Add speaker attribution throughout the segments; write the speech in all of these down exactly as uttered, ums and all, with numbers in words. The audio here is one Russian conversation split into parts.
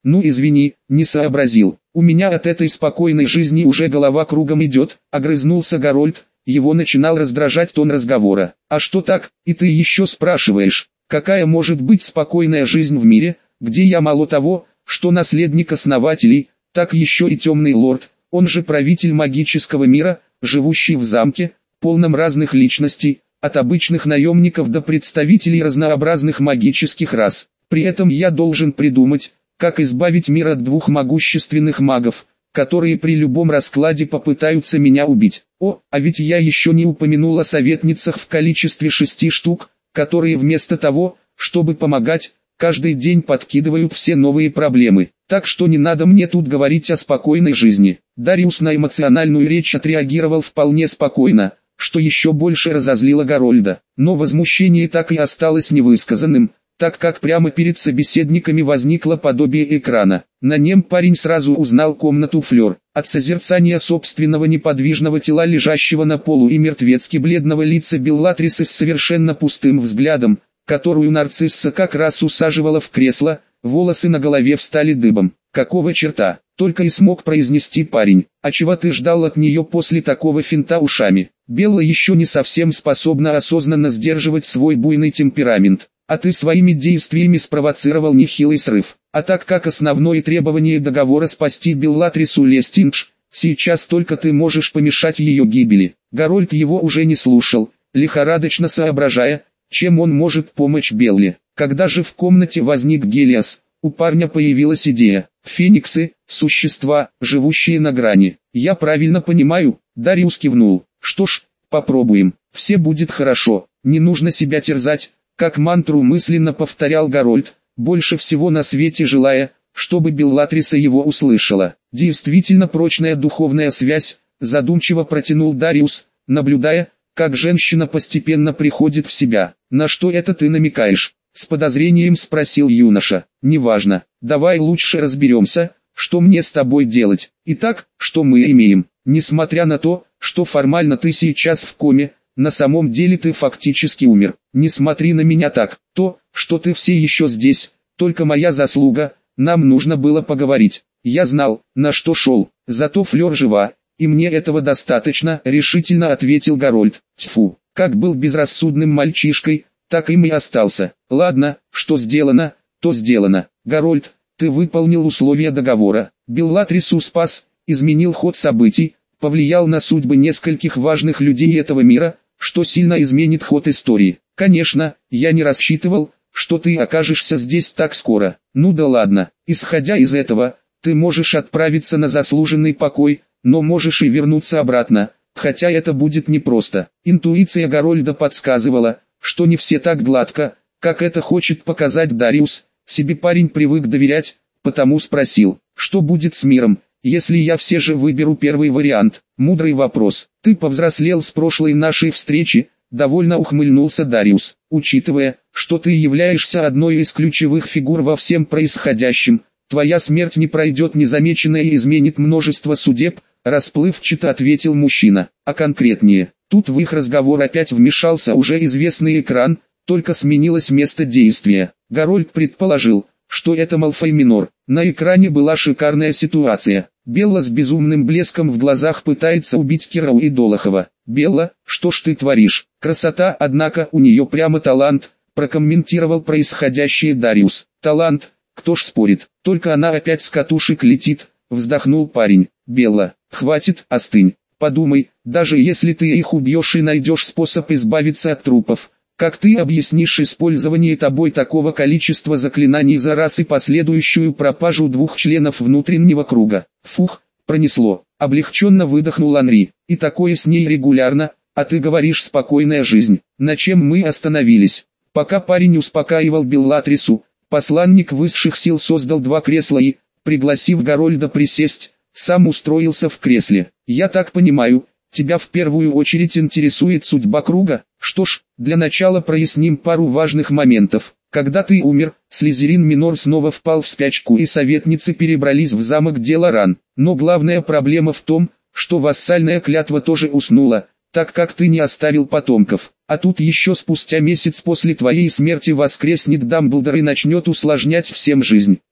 Speaker 1: Ну извини, не сообразил. У меня от этой спокойной жизни уже голова кругом идет, огрызнулся Гарольд. Его начинал раздражать тон разговора. А что так, и ты еще спрашиваешь, какая может быть спокойная жизнь в мире, где я мало того, что наследник основателей, так еще и темный лорд, он же правитель магического мира, живущий в замке, полном разных личностей, от обычных наемников до представителей разнообразных магических рас. При этом я должен придумать, как избавить мир от двух могущественных магов, которые при любом раскладе попытаются меня убить. О, а ведь я еще не упомянул о советницах в количестве шести штук, которые вместо того, чтобы помогать, каждый день подкидывают все новые проблемы. Так что не надо мне тут говорить о спокойной жизни. Дариус на эмоциональную речь отреагировал вполне спокойно, что еще больше разозлило Гарольда. Но возмущение так и осталось невысказанным, так как прямо перед собеседниками возникло подобие экрана. На нем парень сразу узнал комнату Флёр. От созерцания собственного неподвижного тела, лежащего на полу, и мертвецки бледного лица Беллатрисы с совершенно пустым взглядом, которую нарцисса как раз усаживала в кресло, волосы на голове встали дыбом. «Какого черта?» — только и смог произнести парень. «А чего ты ждал от нее после такого финта ушами?» Белла еще не совсем способна осознанно сдерживать свой буйный темперамент. А ты своими действиями спровоцировал нехилый срыв. А так как основное требование договора спасти Беллатрису Лестиндж, сейчас только ты можешь помешать ее гибели. Гарольд его уже не слушал, лихорадочно соображая, чем он может помочь Белле. Когда же в комнате возник Гелиос, у парня появилась идея. Фениксы – существа, живущие на грани. Я правильно понимаю? Дариус кивнул. Что ж, попробуем. Все будет хорошо, не нужно себя терзать. Как мантру мысленно повторял Гарольд, больше всего на свете желая, чтобы Беллатриса его услышала. Действительно прочная духовная связь, задумчиво протянул Дариус, наблюдая, как женщина постепенно приходит в себя. На что это ты намекаешь? С подозрением спросил юноша. Неважно, давай лучше разберемся, что мне с тобой делать. Итак, что мы имеем? Несмотря на то, что формально ты сейчас в коме, на самом деле ты фактически умер. Не смотри на меня так. То, что ты все еще здесь, только моя заслуга. Нам нужно было поговорить. Я знал, на что шел. Зато Флёр жива, и мне этого достаточно, решительно ответил Гарольд. Тьфу, как был безрассудным мальчишкой, так им и остался. Ладно, что сделано, то сделано. Гарольд, ты выполнил условия договора. Беллатрису спас, изменил ход событий, повлиял на судьбы нескольких важных людей этого мира, что сильно изменит ход истории. Конечно, я не рассчитывал, что ты окажешься здесь так скоро. Ну да ладно, исходя из этого, ты можешь отправиться на заслуженный покой, но можешь и вернуться обратно, хотя это будет непросто. Интуиция Гарольда подсказывала, что не все так гладко, как это хочет показать Дариус. Себе парень привык доверять, потому спросил, что будет с миром, если я все же выберу первый вариант. Мудрый вопрос. Ты повзрослел с прошлой нашей встречи, довольно ухмыльнулся Дариус. Учитывая, что ты являешься одной из ключевых фигур во всем происходящем, твоя смерть не пройдет незамеченной и изменит множество судеб, расплывчато ответил мужчина. А конкретнее, тут в их разговор опять вмешался уже известный экран, только сменилось место действия. Гарольд предположил, что это Малфой Минор. На экране была шикарная ситуация. Белла с безумным блеском в глазах пытается убить Кирау и Долохова. «Белла, что ж ты творишь? Красота, однако у нее прямо талант», прокомментировал происходящее Дариус. «Талант, кто ж спорит, только она опять с катушек летит», вздохнул парень. «Белла, хватит, остынь. Подумай, даже если ты их убьешь и найдешь способ избавиться от трупов, как ты объяснишь использование тобой такого количества заклинаний за раз и последующую пропажу двух членов внутреннего круга?» Фух, пронесло. Облегченно выдохнул Анри. «И такое с ней регулярно, а ты говоришь спокойная жизнь. На чем мы остановились?» Пока парень успокаивал Беллатрису, посланник высших сил создал два кресла и, пригласив Гарольда присесть, сам устроился в кресле. «Я так понимаю, тебя в первую очередь интересует судьба круга? Что ж, для начала проясним пару важных моментов. Когда ты умер, Слизерин Минор снова впал в спячку и советницы перебрались в замок Деларан. Но главная проблема в том, что вассальная клятва тоже уснула, так как ты не оставил потомков. А тут еще спустя месяц после твоей смерти воскреснет Дамблдор и начнет усложнять всем жизнь.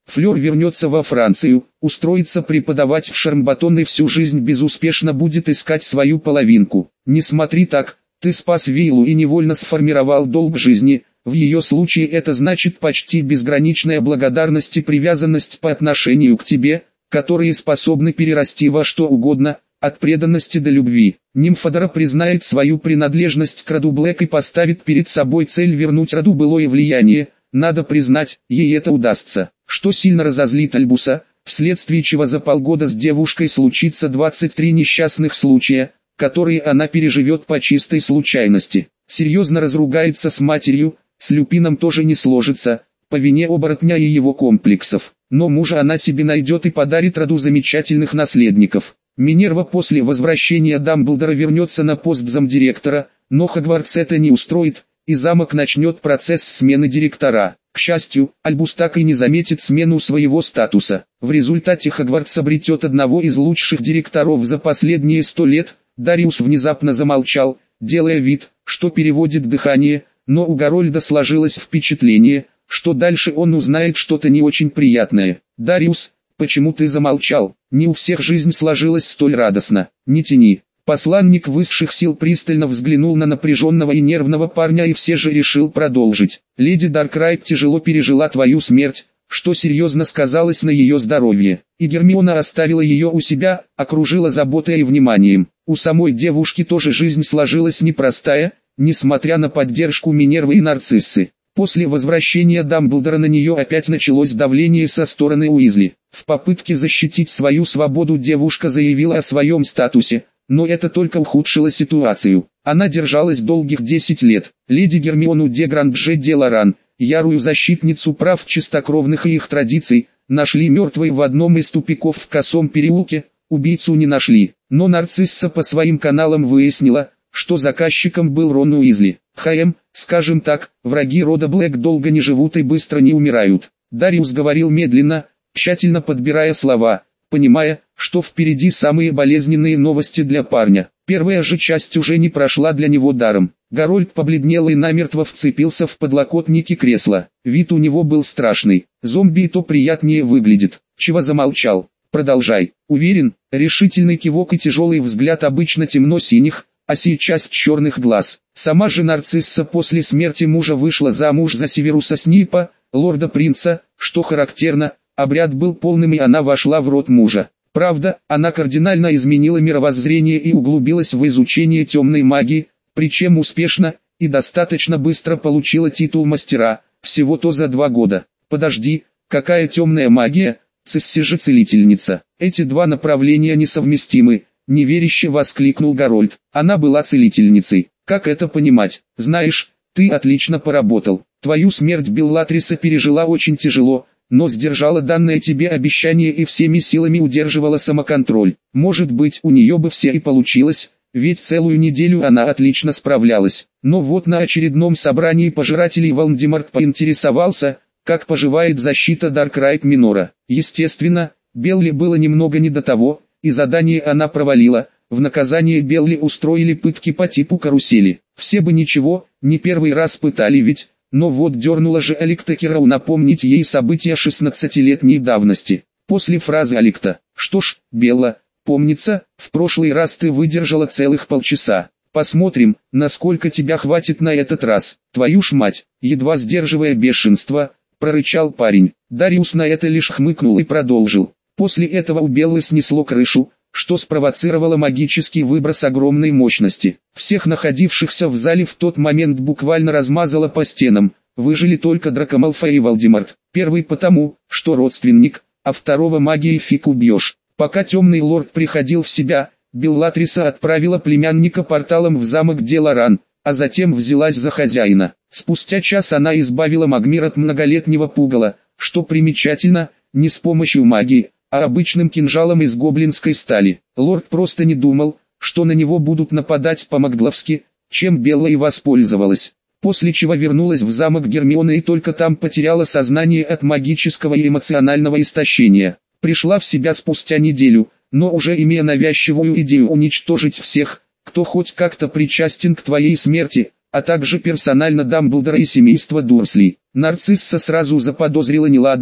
Speaker 1: Флёр вернется во Францию, устроится преподавать в Шармбатон и всю жизнь безуспешно будет искать свою половинку. Не смотри так, ты спас Вейлу и невольно сформировал долг жизни. В ее случае это значит почти безграничная благодарность и привязанность по отношению к тебе, которые способны перерасти во что угодно, от преданности до любви. Нимфодора признает свою принадлежность к роду Блэк и поставит перед собой цель вернуть роду былое влияние. Надо признать, ей это удастся, что сильно разозлит Альбуса, вследствие чего за полгода с девушкой случится двадцать три несчастных случая, которые она переживет по чистой случайности. Серьезно разругается с матерью, с Люпином тоже не сложится, по вине оборотня и его комплексов. Но мужа она себе найдет и подарит роду замечательных наследников. Минерва после возвращения Дамблдора вернется на пост замдиректора, но Хогвартс это не устроит, и замок начнет процесс смены директора. К счастью, Альбус так и не заметит смену своего статуса. В результате Хогвартс обретет одного из лучших директоров за последние сто лет. Дариус внезапно замолчал, делая вид, что переводит дыхание, но у Гарольда сложилось впечатление, что дальше он узнает что-то не очень приятное. «Дариус, почему ты замолчал? Не у всех жизнь сложилась столь радостно. Не тяни». Посланник высших сил пристально взглянул на напряженного и нервного парня и все же решил продолжить. «Леди Даркрайт тяжело пережила твою смерть, что серьезно сказалось на ее здоровье, и Гермиона оставила ее у себя, окружила заботой и вниманием. У самой девушки тоже жизнь сложилась непростая, несмотря на поддержку Минервы и Нарциссы. После возвращения Дамблдора на нее опять началось давление со стороны Уизли. В попытке защитить свою свободу девушка заявила о своем статусе, но это только ухудшило ситуацию. Она держалась долгих десять лет. Леди Гермиону де Грандже де Лоран, ярую защитницу прав чистокровных и их традиций, нашли мертвой в одном из тупиков в Косом переулке. Убийцу не нашли, но Нарцисса по своим каналам выяснила, что заказчиком был Рон Уизли. ХМ, скажем так, враги рода Блэк долго не живут и быстро не умирают. Дариус говорил медленно, тщательно подбирая слова, понимая, что впереди самые болезненные новости для парня. Первая же часть уже не прошла для него даром. Гарольд побледнел и намертво вцепился в подлокотники кресла. Вид у него был страшный. Зомби и то приятнее выглядит. Чего замолчал? Продолжай. Уверен, решительный кивок и тяжелый взгляд обычно темно-синих, а сейчас черных глаз. Сама же Нарцисса после смерти мужа вышла замуж за Северуса Снейпа, лорда-принца, что характерно, обряд был полным и она вошла в род мужа. Правда, она кардинально изменила мировоззрение и углубилась в изучение темной магии, причем успешно и достаточно быстро получила титул мастера, всего-то за два года. Подожди, какая темная магия? Цисси же целительница. Эти два направления несовместимы, неверяще воскликнул Гарольд. Она была целительницей. Как это понимать? Знаешь, ты отлично поработал. Твою смерть Беллатриса пережила очень тяжело, но сдержала данное тебе обещание и всеми силами удерживала самоконтроль. Может быть, у нее бы все и получилось, ведь целую неделю она отлично справлялась. Но вот на очередном собрании пожирателей Волан-де-Морт поинтересовался, как поживает защита Даркрайт Минора. Естественно, Белли было немного не до того, и задание она провалила. В наказание Белли устроили пытки по типу карусели. Все бы ничего, не первый раз пытали ведь, но вот дернула же Аликта Кирау напомнить ей события шестнадцатилетней давности. После фразы Аликта: «Что ж, Белла, помнится, в прошлый раз ты выдержала целых полчаса. Посмотрим, насколько тебя хватит на этот раз. Твою ж мать!» Едва сдерживая бешенство, прорычал парень. Дариус на это лишь хмыкнул и продолжил. После этого у Беллы снесло крышу, что спровоцировало магический выброс огромной мощности. Всех находившихся в зале в тот момент буквально размазало по стенам. Выжили только Драко Малфой и Волдеморт. Первый потому, что родственник, а второго магией фиг убьешь. Пока темный лорд приходил в себя, Беллатриса отправила племянника порталом в замок де Лоран, а затем взялась за хозяина. Спустя час она избавила Магмир от многолетнего пугала, что примечательно, не с помощью магии, а обычным кинжалом из гоблинской стали. Лорд просто не думал, что на него будут нападать по-магловски, чем Белла и воспользовалась. После чего вернулась в замок Гермиона и только там потеряла сознание от магического и эмоционального истощения. Пришла в себя спустя неделю, но уже имея навязчивую идею уничтожить всех, кто хоть как-то причастен к твоей смерти, а также персонально Дамблдора и семейство Дурсли. Нарцисса сразу заподозрила неладное,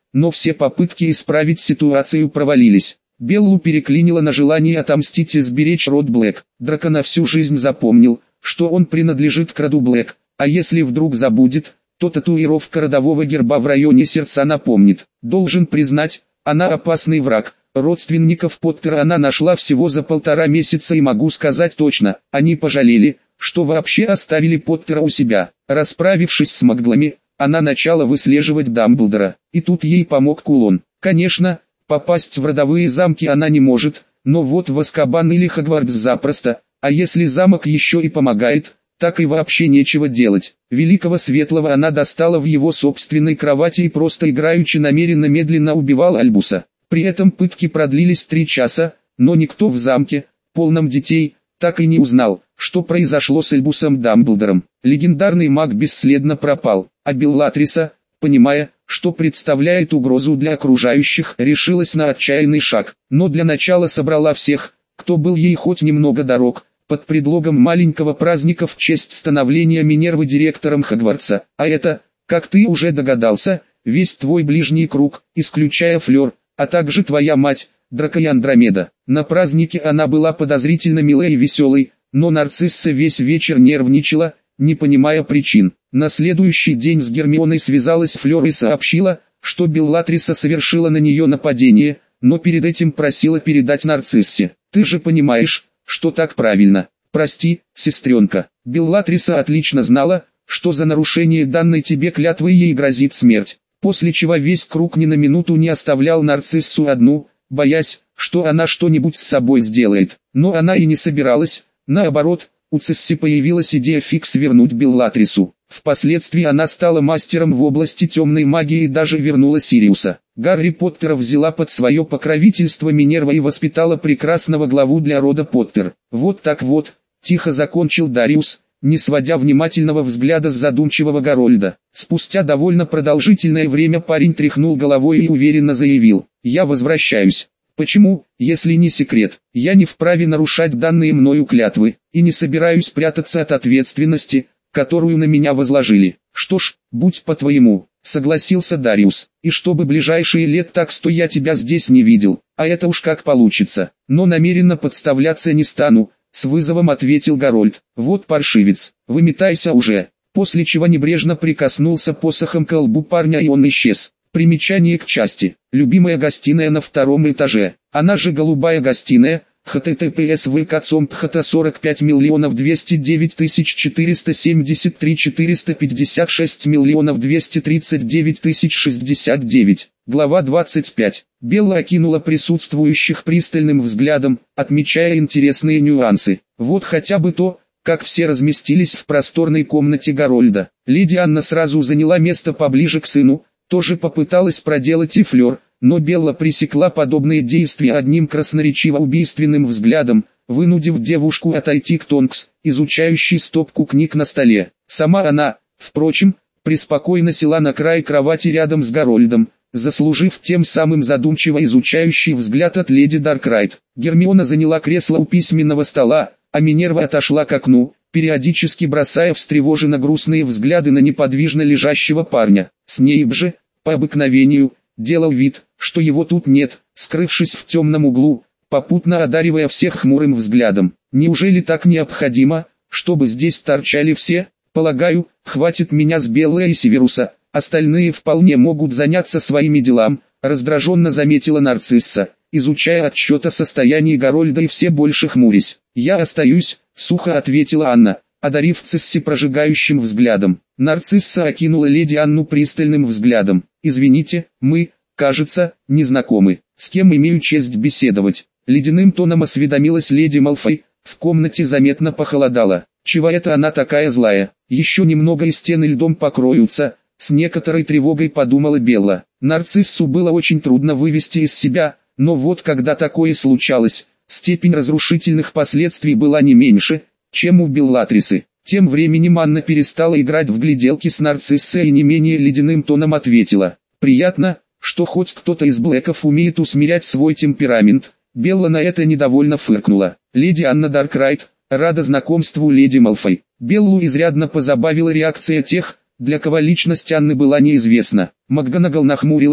Speaker 1: но все попытки исправить ситуацию провалились. Беллу переклинило на желание отомстить и сберечь род Блэк. Драко на всю жизнь запомнил, что он принадлежит к роду Блэк, а если вдруг забудет, то татуировка родового герба в районе сердца напомнит. Должен признать, она опасный враг. Родственников Поттера она нашла всего за полтора месяца и могу сказать точно, они пожалели, что вообще оставили Поттера у себя. Расправившись с маглами, она начала выслеживать Дамблдора, и тут ей помог кулон. Конечно, попасть в родовые замки она не может, но вот в Азкабан или Хогвартс запросто, а если замок еще и помогает, так и вообще нечего делать. Великого Светлого она достала в его собственной кровати и просто играючи намеренно медленно убивала Альбуса. При этом пытки продлились три часа, но никто в замке, полном детей, так и не узнал, что произошло с Альбусом Дамблдором. Легендарный маг бесследно пропал, а Беллатриса, понимая, что представляет угрозу для окружающих, решилась на отчаянный шаг, но для начала собрала всех, кто был ей хоть немного дорог, под предлогом маленького праздника в честь становления Минервы директором Хогвартса. А это, как ты уже догадался, весь твой ближний круг, исключая Флёр, а также твоя мать, Драко и Андромеда. На празднике она была подозрительно милой и веселой, но Нарцисса весь вечер нервничала, не понимая причин. На следующий день с Гермионой связалась Флёр и сообщила, что Беллатриса совершила на нее нападение, но перед этим просила передать Нарциссе. Ты же понимаешь, что так правильно. Прости, сестренка. Беллатриса отлично знала, что за нарушение данной тебе клятвы ей грозит смерть. После чего весь круг ни на минуту не оставлял Нарциссу одну, боясь, что она что-нибудь с собой сделает. Но она и не собиралась, наоборот, у Цисси появилась идея фикс вернуть Беллатрису. Впоследствии она стала мастером в области темной магии и даже вернула Сириуса. Гарри Поттера взяла под свое покровительство Минерва и воспитала прекрасного главу для рода Поттер. Вот так вот, тихо закончил Дариус, не сводя внимательного взгляда с задумчивого Гарольда. Спустя довольно продолжительное время парень тряхнул головой и уверенно заявил: «Я возвращаюсь. Почему, если не секрет? Я не вправе нарушать данные мною клятвы, и не собираюсь прятаться от ответственности, которую на меня возложили. Что ж, будь по-твоему», — согласился Дариус. «И чтобы ближайшие лет так сто я тебя здесь не видел, а это уж как получится. Но намеренно подставляться не стану», — с вызовом ответил Гарольд. «Вот паршивец, выметайся уже», после чего небрежно прикоснулся посохом к лбу парня и он исчез. Примечание к части. Любимая гостиная на втором этаже, она же голубая гостиная, https vk.com.pht сорок пять миллионов двести девять тысяч четыреста семьдесят три четыреста пятьдесят шесть миллионов двести тридцать девять тысяч шестьдесят девять. Глава двадцать пять. Белла окинула присутствующих пристальным взглядом, отмечая интересные нюансы. Вот хотя бы то, как все разместились в просторной комнате Гарольда. Леди Анна сразу заняла место поближе к сыну, тоже попыталась проделать и Флёр, но Белла пресекла подобные действия одним красноречиво убийственным взглядом, вынудив девушку отойти к Тонкс, изучающей стопку книг на столе. Сама она, впрочем, преспокойно села на край кровати рядом с Гарольдом, заслужив тем самым задумчиво изучающий взгляд от леди Даркрайт. Гермиона заняла кресло у письменного стола, а Минерва отошла к окну, периодически бросая встревоженно грустные взгляды на неподвижно лежащего парня. Снейп же, по обыкновению, делал вид, что его тут нет, скрывшись в темном углу, попутно одаривая всех хмурым взглядом. Неужели так необходимо, чтобы здесь торчали все? Полагаю, хватит меня с Беллы и Северуса, остальные вполне могут заняться своими делами, раздраженно заметила Нарцисса, изучая отчет о состоянии Гарольда и все больше хмурясь. «Я остаюсь», — сухо ответила Анна, одарив Цисси прожигающим взглядом. Нарцисса окинула леди Анну пристальным взглядом. «Извините, мы, кажется, не знакомы. С кем имею честь беседовать?» Ледяным тоном осведомилась леди Малфой. В комнате заметно похолодало. «Чего это она такая злая? Еще немного и стены льдом покроются», — с некоторой тревогой подумала Белла. Нарциссу было очень трудно вывести из себя, но вот когда такое случалось, степень разрушительных последствий была не меньше, чем у Беллатрисы. Тем временем Анна перестала играть в гляделки с Нарциссой и не менее ледяным тоном ответила: «Приятно, что хоть кто-то из Блэков умеет усмирять свой темперамент». Белла на это недовольно фыркнула. «Леди Анна Даркрайт, рада знакомству леди Малфой». Беллу изрядно позабавила реакция тех, для кого личность Анны была неизвестна. МакГонагал нахмурилась,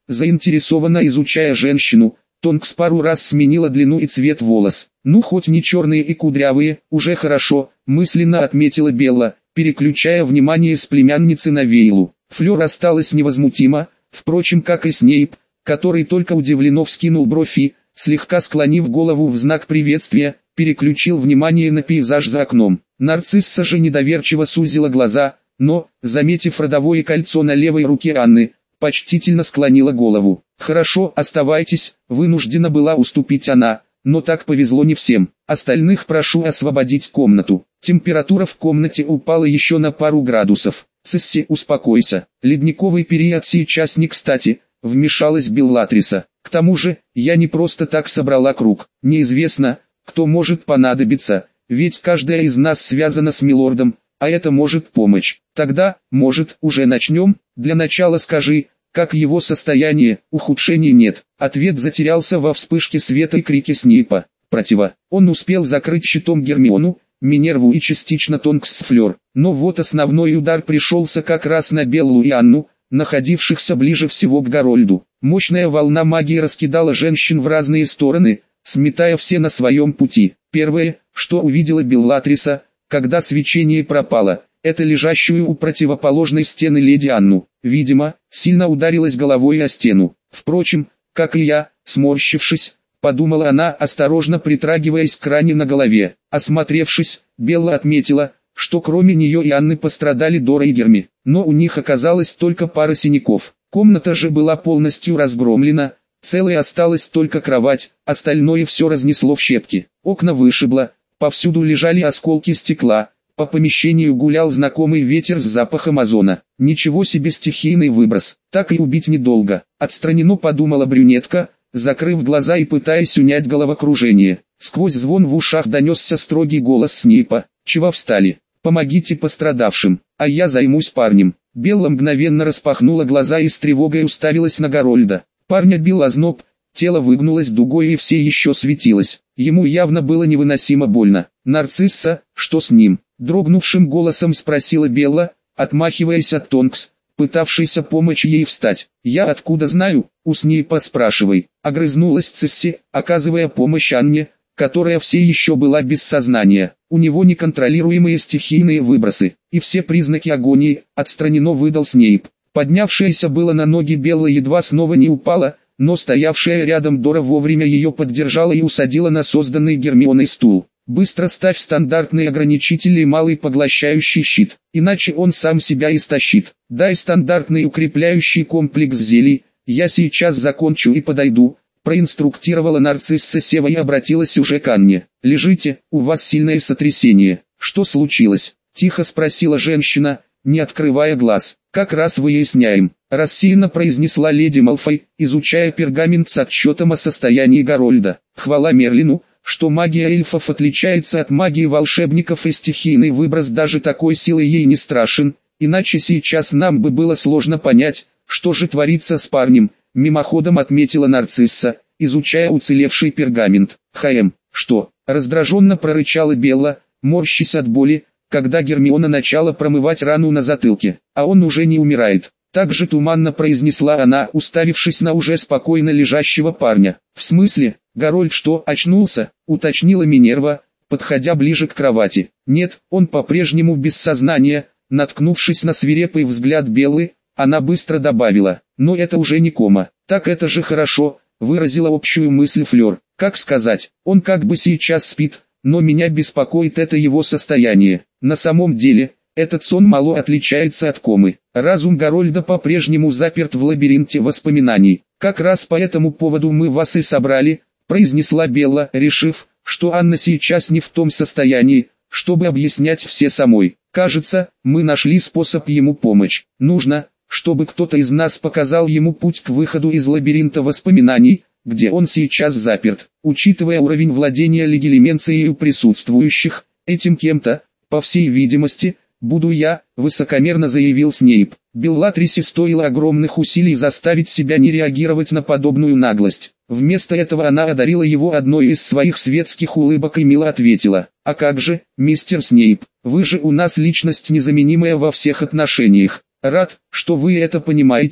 Speaker 1: заинтересованно изучая женщину. Тонкс пару раз сменила длину и цвет волос. «Ну хоть не черные и кудрявые, уже хорошо», мысленно отметила Белла, переключая внимание с племянницы на Вейлу. Флёр осталась невозмутима, впрочем, как и Снейп, который только удивленно вскинул бровь и, слегка склонив голову в знак приветствия, переключил внимание на пейзаж за окном. Нарцисса же недоверчиво сузила глаза, но, заметив родовое кольцо на левой руке Анны, почтительно склонила голову. «Хорошо, оставайтесь», вынуждена была уступить она, но так повезло не всем. «Остальных прошу освободить комнату». Температура в комнате упала еще на пару градусов. «Цисси, успокойся, ледниковый период сейчас не кстати», вмешалась Беллатриса. «К тому же, я не просто так собрала круг. Неизвестно, кто может понадобиться, ведь каждая из нас связана с милордом, а это может помочь. Тогда, может, уже начнем? Для начала скажи, как его состояние, ухудшений нет». Ответ затерялся во вспышке света и крике Снейпа. «Противо». Он успел закрыть щитом Гермиону, Минерву и частично Тонкс с Флёр. Но вот основной удар пришелся как раз на Беллу и Анну, находившихся ближе всего к Гарольду. Мощная волна магии раскидала женщин в разные стороны, сметая все на своем пути. Первое, что увидела Беллатриса, когда свечение пропало, это лежащую у противоположной стены леди Анну. Видимо, сильно ударилась головой о стену. Впрочем, как и я, сморщившись, подумала она, осторожно притрагиваясь к ране на голове. Осмотревшись, Белла отметила, что кроме нее и Анны пострадали Дора и Герми, но у них оказалось только пара синяков. Комната же была полностью разгромлена, целой осталась только кровать, остальное все разнесло в щепки. Окна вышибло, повсюду лежали осколки стекла, по помещению гулял знакомый ветер с запахом озона. Ничего себе стихийный выброс, так и убить недолго. Отстранено подумала брюнетка, закрыв глаза и пытаясь унять головокружение. Сквозь звон в ушах донесся строгий голос Снейпа. «Чего встали? Помогите пострадавшим, а я займусь парнем». Белла мгновенно распахнула глаза и с тревогой уставилась на Гарольда. Парня бил озноб, тело выгнулось дугой и все еще светилось. Ему явно было невыносимо больно. «Нарцисса, что с ним?» Дрогнувшим голосом спросила Белла, отмахиваясь от Тонкс, пытавшейся помочь ей встать. «Я откуда знаю? У Снейпа спрашивай», — огрызнулась Цисси, оказывая помощь Анне, которая все еще была без сознания. «У него неконтролируемые стихийные выбросы, и все признаки агонии», — отстраненно выдал Снейп. Поднявшаяся было на ноги Белла едва снова не упала, но стоявшая рядом Дора вовремя ее поддержала и усадила на созданный Гермионой стул. «Быстро ставь стандартные ограничители и малый поглощающий щит, иначе он сам себя истощит. Дай стандартный укрепляющий комплекс зелий, я сейчас закончу и подойду», — проинструктировала нарцисса Сева и обратилась уже к Анне. «Лежите, у вас сильное сотрясение». «Что случилось?» — тихо спросила женщина, не открывая глаз. «Как раз выясняем», — рассеянно произнесла леди Малфой, изучая пергамент с отчетом о состоянии Гарольда. «Хвала Мерлину, что магия эльфов отличается от магии волшебников, и стихийный выброс даже такой силы ей не страшен, иначе сейчас нам бы было сложно понять, что же творится с парнем», — мимоходом отметила нарцисса, изучая уцелевший пергамент. «Хм, что?» — раздраженно прорычала Белла, морщась от боли, когда Гермиона начала промывать рану на затылке. «А он уже не умирает», — также туманно произнесла она, уставившись на уже спокойно лежащего парня. «В смысле, Гарольд что, очнулся?» — уточнила Минерва, подходя ближе к кровати. «Нет, он по-прежнему без сознания», — наткнувшись на свирепый взгляд Беллы, она быстро добавила. «Но это уже не кома». «Так это же хорошо», — выразила общую мысль Флёр. «Как сказать, он как бы сейчас спит, но меня беспокоит это его состояние. На самом деле, этот сон мало отличается от комы. Разум Гарольда по-прежнему заперт в лабиринте воспоминаний. Как раз по этому поводу мы вас и собрали», — произнесла Белла, решив, что Анна сейчас не в том состоянии, чтобы объяснять все самой. «Кажется, мы нашли способ ему помочь. Нужно, чтобы кто-то из нас показал ему путь к выходу из лабиринта воспоминаний, где он сейчас заперт. Учитывая уровень владения легилименцией у присутствующих, этим кем-то, по всей видимости, буду я», — высокомерно заявил Снейп. Беллатрисе стоило огромных усилий заставить себя не реагировать на подобную наглость. Вместо этого она одарила его одной из своих светских улыбок и мило ответила: «А как же, мистер Снейп, вы же у нас личность незаменимая во всех отношениях. Рад, что вы это понимаете»,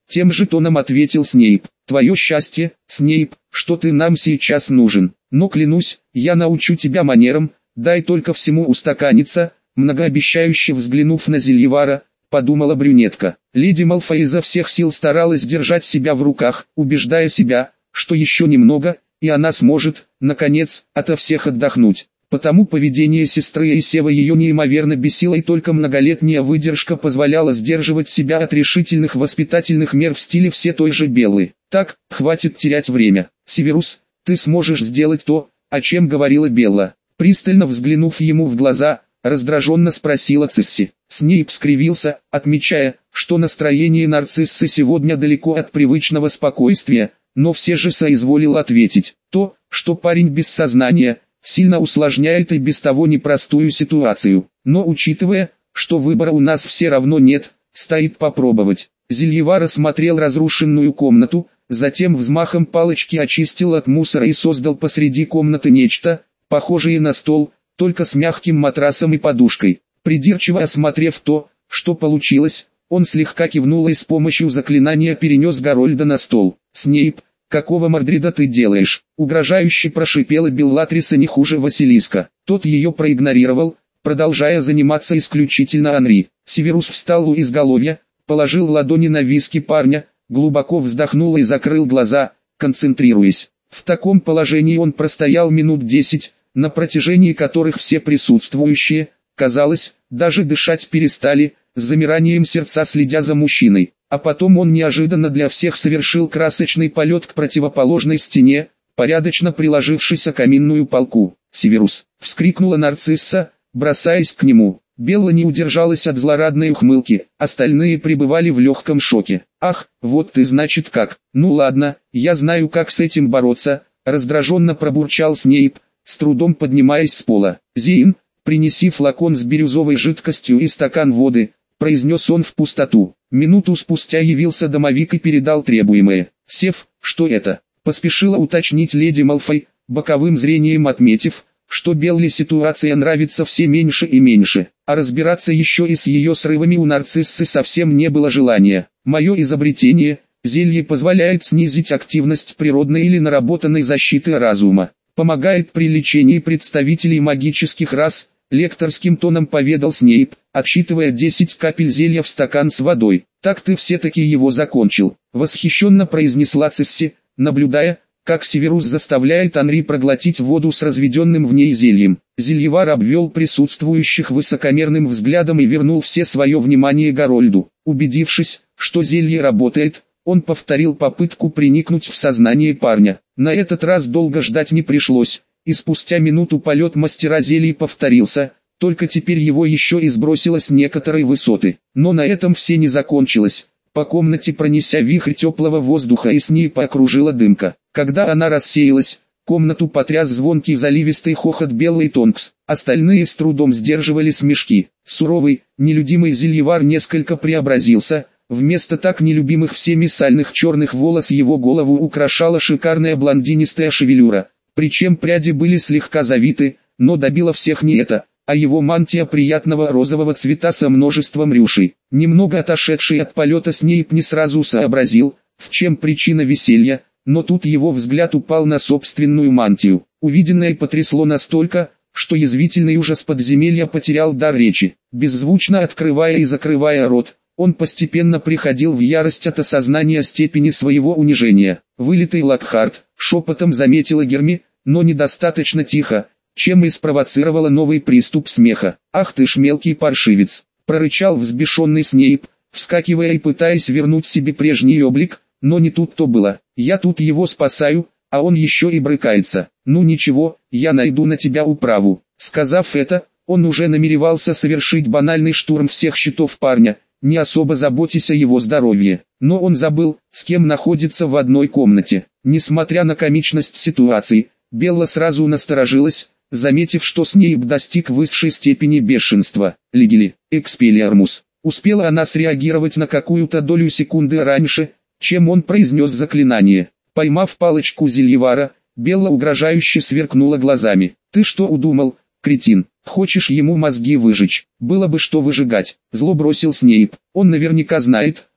Speaker 1: Тем же тоном ответил Снейп. Твое счастье, Снейп, что ты нам сейчас нужен. Но клянусь, я научу тебя манерам, дай только всему устаканиться, многообещающе взглянув на Зельевара, подумала брюнетка. Леди Малфой изо всех сил старалась держать себя в руках, убеждая себя, что еще немного, и она сможет, наконец, ото всех отдохнуть. Потому поведение сестры Эйсева ее неимоверно бесило, и только многолетняя выдержка позволяла сдерживать себя от решительных воспитательных мер в стиле все той же Беллы. Так, хватит терять время. Северус, ты сможешь сделать то, о чем говорила Белла. Пристально взглянув ему в глаза, раздраженно спросила Цисси. Снейп скривился, отмечая, что настроение нарциссы сегодня далеко от привычного спокойствия, но все же соизволил ответить. То, что парень без сознания, сильно усложняет и без того непростую ситуацию. Но учитывая, что выбора у нас все равно нет, стоит попробовать. Зельевар осмотрел разрушенную комнату, затем взмахом палочки очистил от мусора и создал посреди комнаты нечто, похожее на стол, только с мягким матрасом и подушкой. Придирчиво осмотрев то, что получилось, он слегка кивнул и с помощью заклинания перенес Гарольда на стол. «Снейп, какого мордрида ты делаешь?» — угрожающе прошипела Беллатриса не хуже Василиска. Тот ее проигнорировал, продолжая заниматься исключительно Анри. Северус встал у изголовья, положил ладони на виски парня, глубоко вздохнул и закрыл глаза, концентрируясь. В таком положении он простоял минут десять, на протяжении которых все присутствующие, казалось, даже дышать перестали, с замиранием сердца следя за мужчиной. А потом он неожиданно для всех совершил красочный полет к противоположной стене, порядочно приложившись о каминную полку. «Северус!» — вскрикнула нарцисса, бросаясь к нему. Белла не удержалась от злорадной ухмылки, остальные пребывали в легком шоке. «Ах, вот ты значит как! Ну ладно, я знаю, как с этим бороться», — раздраженно пробурчал Снейп, с трудом поднимаясь с пола. «Зейн, принеси флакон с бирюзовой жидкостью и стакан воды», — произнес он в пустоту. Минуту спустя явился домовик и передал требуемое. «Сев, что это?» — поспешила уточнить леди Малфой, боковым зрением отметив, что Белле ситуация нравится все меньше и меньше, а разбираться еще и с ее срывами у нарциссы совсем не было желания. «Мое изобретение, зелье позволяет снизить активность природной или наработанной защиты разума. Помогает при лечении представителей магических рас», — лекторским тоном поведал Снейп, отсчитывая десять капель зелья в стакан с водой. «Так ты все-таки его закончил», — восхищенно произнесла Цисси, наблюдая, как Северус заставляет Анри проглотить воду с разведенным в ней зельем. Зельевар обвел присутствующих высокомерным взглядом и вернул все свое внимание Гарольду. Убедившись, что зелье работает, он повторил попытку проникнуть в сознание парня. На этот раз долго ждать не пришлось, и спустя минуту полет мастера зелий повторился, только теперь его еще и сбросило с некоторой высоты. Но на этом все не закончилось. По комнате пронеся вихрь теплого воздуха и с ней окружила дымка. Когда она рассеялась, комнату потряс звонкий заливистый хохот Беллы и Тонкс. Остальные с трудом сдерживали смешки. Суровый, нелюдимый Зельевар несколько преобразился. Вместо так нелюбимых всеми сальных черных волос его голову украшала шикарная блондинистая шевелюра. Причем пряди были слегка завиты, но добило всех не это, а его мантия приятного розового цвета со множеством рюшей. Немного отошедший от полета Снейп не сразу сообразил, в чем причина веселья, но тут его взгляд упал на собственную мантию. Увиденное потрясло настолько, что язвительный ужас подземелья потерял дар речи. Беззвучно открывая и закрывая рот, он постепенно приходил в ярость от осознания степени своего унижения. «Вылитый Локхарт», — шепотом заметила Герми, но недостаточно тихо, чем и спровоцировала новый приступ смеха. «Ах ты ж мелкий паршивец!» — прорычал взбешенный Снейп, вскакивая и пытаясь вернуть себе прежний облик, но не тут-то было. «Я тут его спасаю, а он еще и брыкается. Ну ничего, я найду на тебя управу». Сказав это, он уже намеревался совершить банальный штурм всех щитов парня, не особо заботясь о его здоровье. Но он забыл, с кем находится в одной комнате. Несмотря на комичность ситуации, Белла сразу насторожилась, заметив, что Снейп достиг высшей степени бешенства. «Лигели, экспелиармус». Успела она среагировать на какую-то долю секунды раньше, чем он произнес заклинание. Поймав палочку Зельевара, Белла угрожающе сверкнула глазами. «Ты что удумал, кретин? Хочешь ему мозги выжечь? Было бы что выжигать», — зло бросил Снейп. «Он наверняка знает,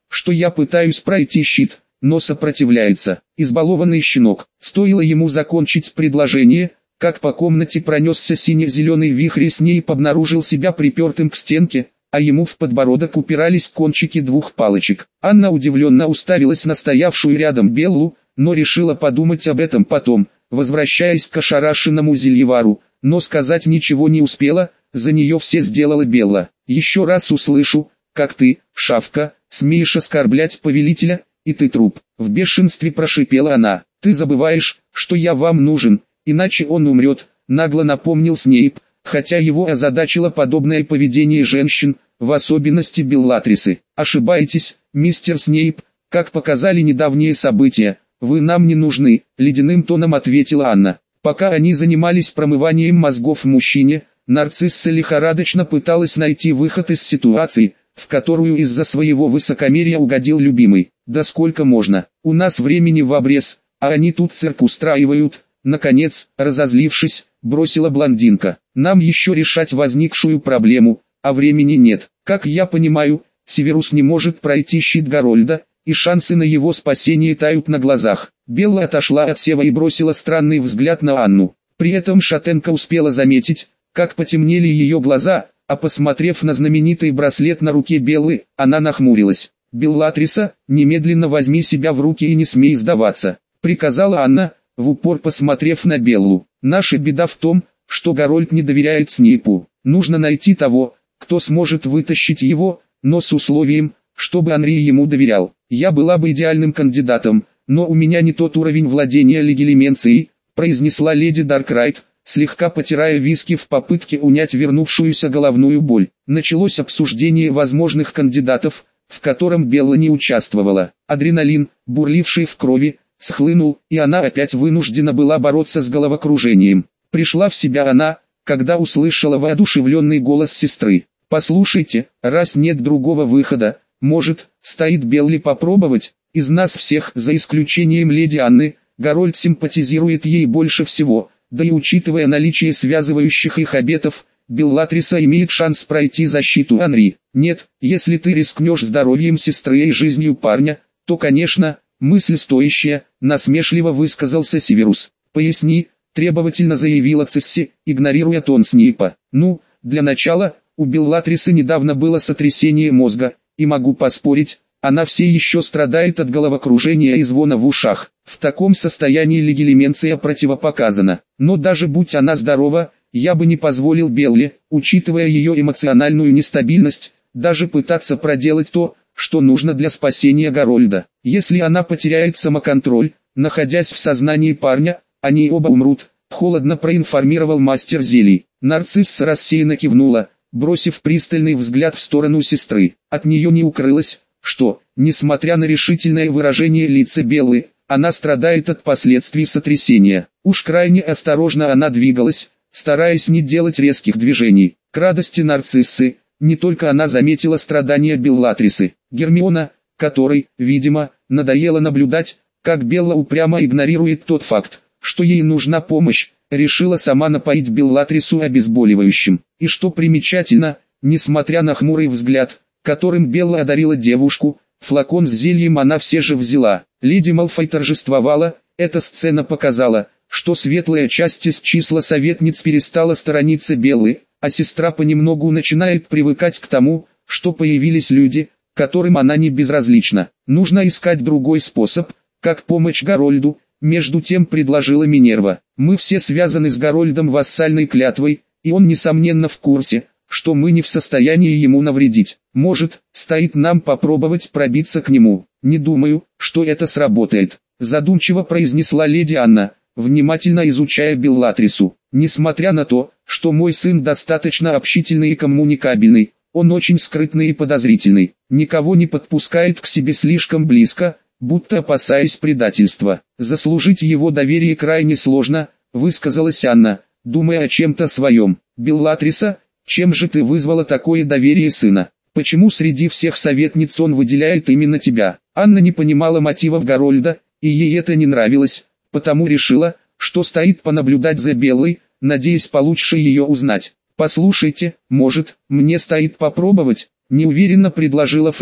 Speaker 1: что я пытаюсь пройти щит, но сопротивляется. Избалованный щенок. Стоило ему закончить предложение, как по комнате пронесся сине-зеленый вихрь и Снейп обнаружил себя припертым к стенке, а ему в подбородок упирались кончики двух палочек. Анна удивленно уставилась на стоявшую рядом Беллу, но решила подумать об этом потом, возвращаясь к ошарашенному Зельевару, но сказать ничего не успела, за нее все сделала Белла. «Еще раз услышу, как ты, шавка, смеешь оскорблять повелителя, и ты труп», — в бешенстве прошипела она. «Ты забываешь, что я вам нужен, иначе он умрет», — нагло напомнил Снейп, хотя его озадачило подобное поведение женщин, в особенности Беллатрисы. «Ошибаетесь, мистер Снейп, как показали недавние события, вы нам не нужны», — ледяным тоном ответила Анна. Пока они занимались промыванием мозгов мужчине, нарцисса лихорадочно пыталась найти выход из ситуации, в которую из-за своего высокомерия угодил любимый. «Да сколько можно, у нас времени в обрез, а они тут цирк устраивают», — наконец, разозлившись, бросила блондинка. «Нам еще решать возникшую проблему, а времени нет. Как я понимаю, Северус не может пройти щит Гарольда, и шансы на его спасение тают на глазах». Белла отошла от Сева и бросила странный взгляд на Анну. При этом шатенка успела заметить, как потемнели ее глаза, а посмотрев на знаменитый браслет на руке Беллы, она нахмурилась. «Беллатриса, немедленно возьми себя в руки и не смей сдаваться», — приказала Анна, в упор посмотрев на Беллу. «Наша беда в том, что Гарольд не доверяет Снейпу. Нужно найти того, кто сможет вытащить его, но с условием, чтобы Анри ему доверял. Я была бы идеальным кандидатом, но у меня не тот уровень владения легилименцией», — произнесла леди Даркрайт, слегка потирая виски в попытке унять вернувшуюся головную боль. Началось обсуждение возможных кандидатов, в котором Белла не участвовала. Адреналин, бурливший в крови, схлынул, и она опять вынуждена была бороться с головокружением. Пришла в себя она, когда услышала воодушевленный голос сестры. «Послушайте, раз нет другого выхода, может, стоит Белли попробовать? Из нас всех, за исключением леди Анны, Гарольд симпатизирует ей больше всего, да и учитывая наличие связывающих их обетов, Беллатриса имеет шанс пройти защиту Анри. Нет, если ты рискнешь здоровьем сестры и жизнью парня, то, конечно, мысль стоящая», — насмешливо высказался Северус. «Поясни», — требовательно заявила Цисси, игнорируя тон Снейпа. «Ну, для начала, у Беллатрисы недавно было сотрясение мозга, и могу поспорить, она все еще страдает от головокружения и звона в ушах. В таком состоянии легилименция противопоказана. Но даже будь она здорова, я бы не позволил Белле, учитывая ее эмоциональную нестабильность, даже пытаться проделать то, что нужно для спасения Гарольда. Если она потеряет самоконтроль, находясь в сознании парня, они оба умрут», — холодно проинформировал мастер зелий. Нарцисса рассеянно кивнула, бросив пристальный взгляд в сторону сестры. От нее не укрылось, что, несмотря на решительное выражение лица Беллы, она страдает от последствий сотрясения. Уж крайне осторожно она двигалась, стараясь не делать резких движений. К радости нарциссы, не только она заметила страдания Беллатрисы. Гермиона, которой, видимо, надоело наблюдать, как Белла упрямо игнорирует тот факт, что ей нужна помощь, решила сама напоить Беллатрису обезболивающим. И что примечательно, несмотря на хмурый взгляд, которым Белла одарила девушку, флакон с зельем она все же взяла. Леди Малфой торжествовала, эта сцена показала, что светлая часть из числа советниц перестала сторониться Беллы, а сестра понемногу начинает привыкать к тому, что появились люди, которым она не безразлична. Нужно искать другой способ, как помочь Гарольду, между тем предложила Минерва. «Мы все связаны с Гарольдом вассальной клятвой, и он несомненно в курсе, что мы не в состоянии ему навредить. Может, стоит нам попробовать пробиться к нему. Не думаю, что это сработает», задумчиво произнесла леди Анна, внимательно изучая Беллатрису. «Несмотря на то, что мой сын достаточно общительный и коммуникабельный, он очень скрытный и подозрительный, никого не подпускает к себе слишком близко, будто опасаясь предательства. Заслужить его доверие крайне сложно», высказалась Анна, думая о чем-то своем. «Беллатриса, чем же ты вызвала такое доверие сына? Почему среди всех советниц он выделяет именно тебя?» Анна не понимала мотивов Гарольда, и ей это не нравилось, потому решила, что стоит понаблюдать за Беллой, надеясь получше ее узнать. «Послушайте, может, мне стоит попробовать?» неуверенно предложила Флёр,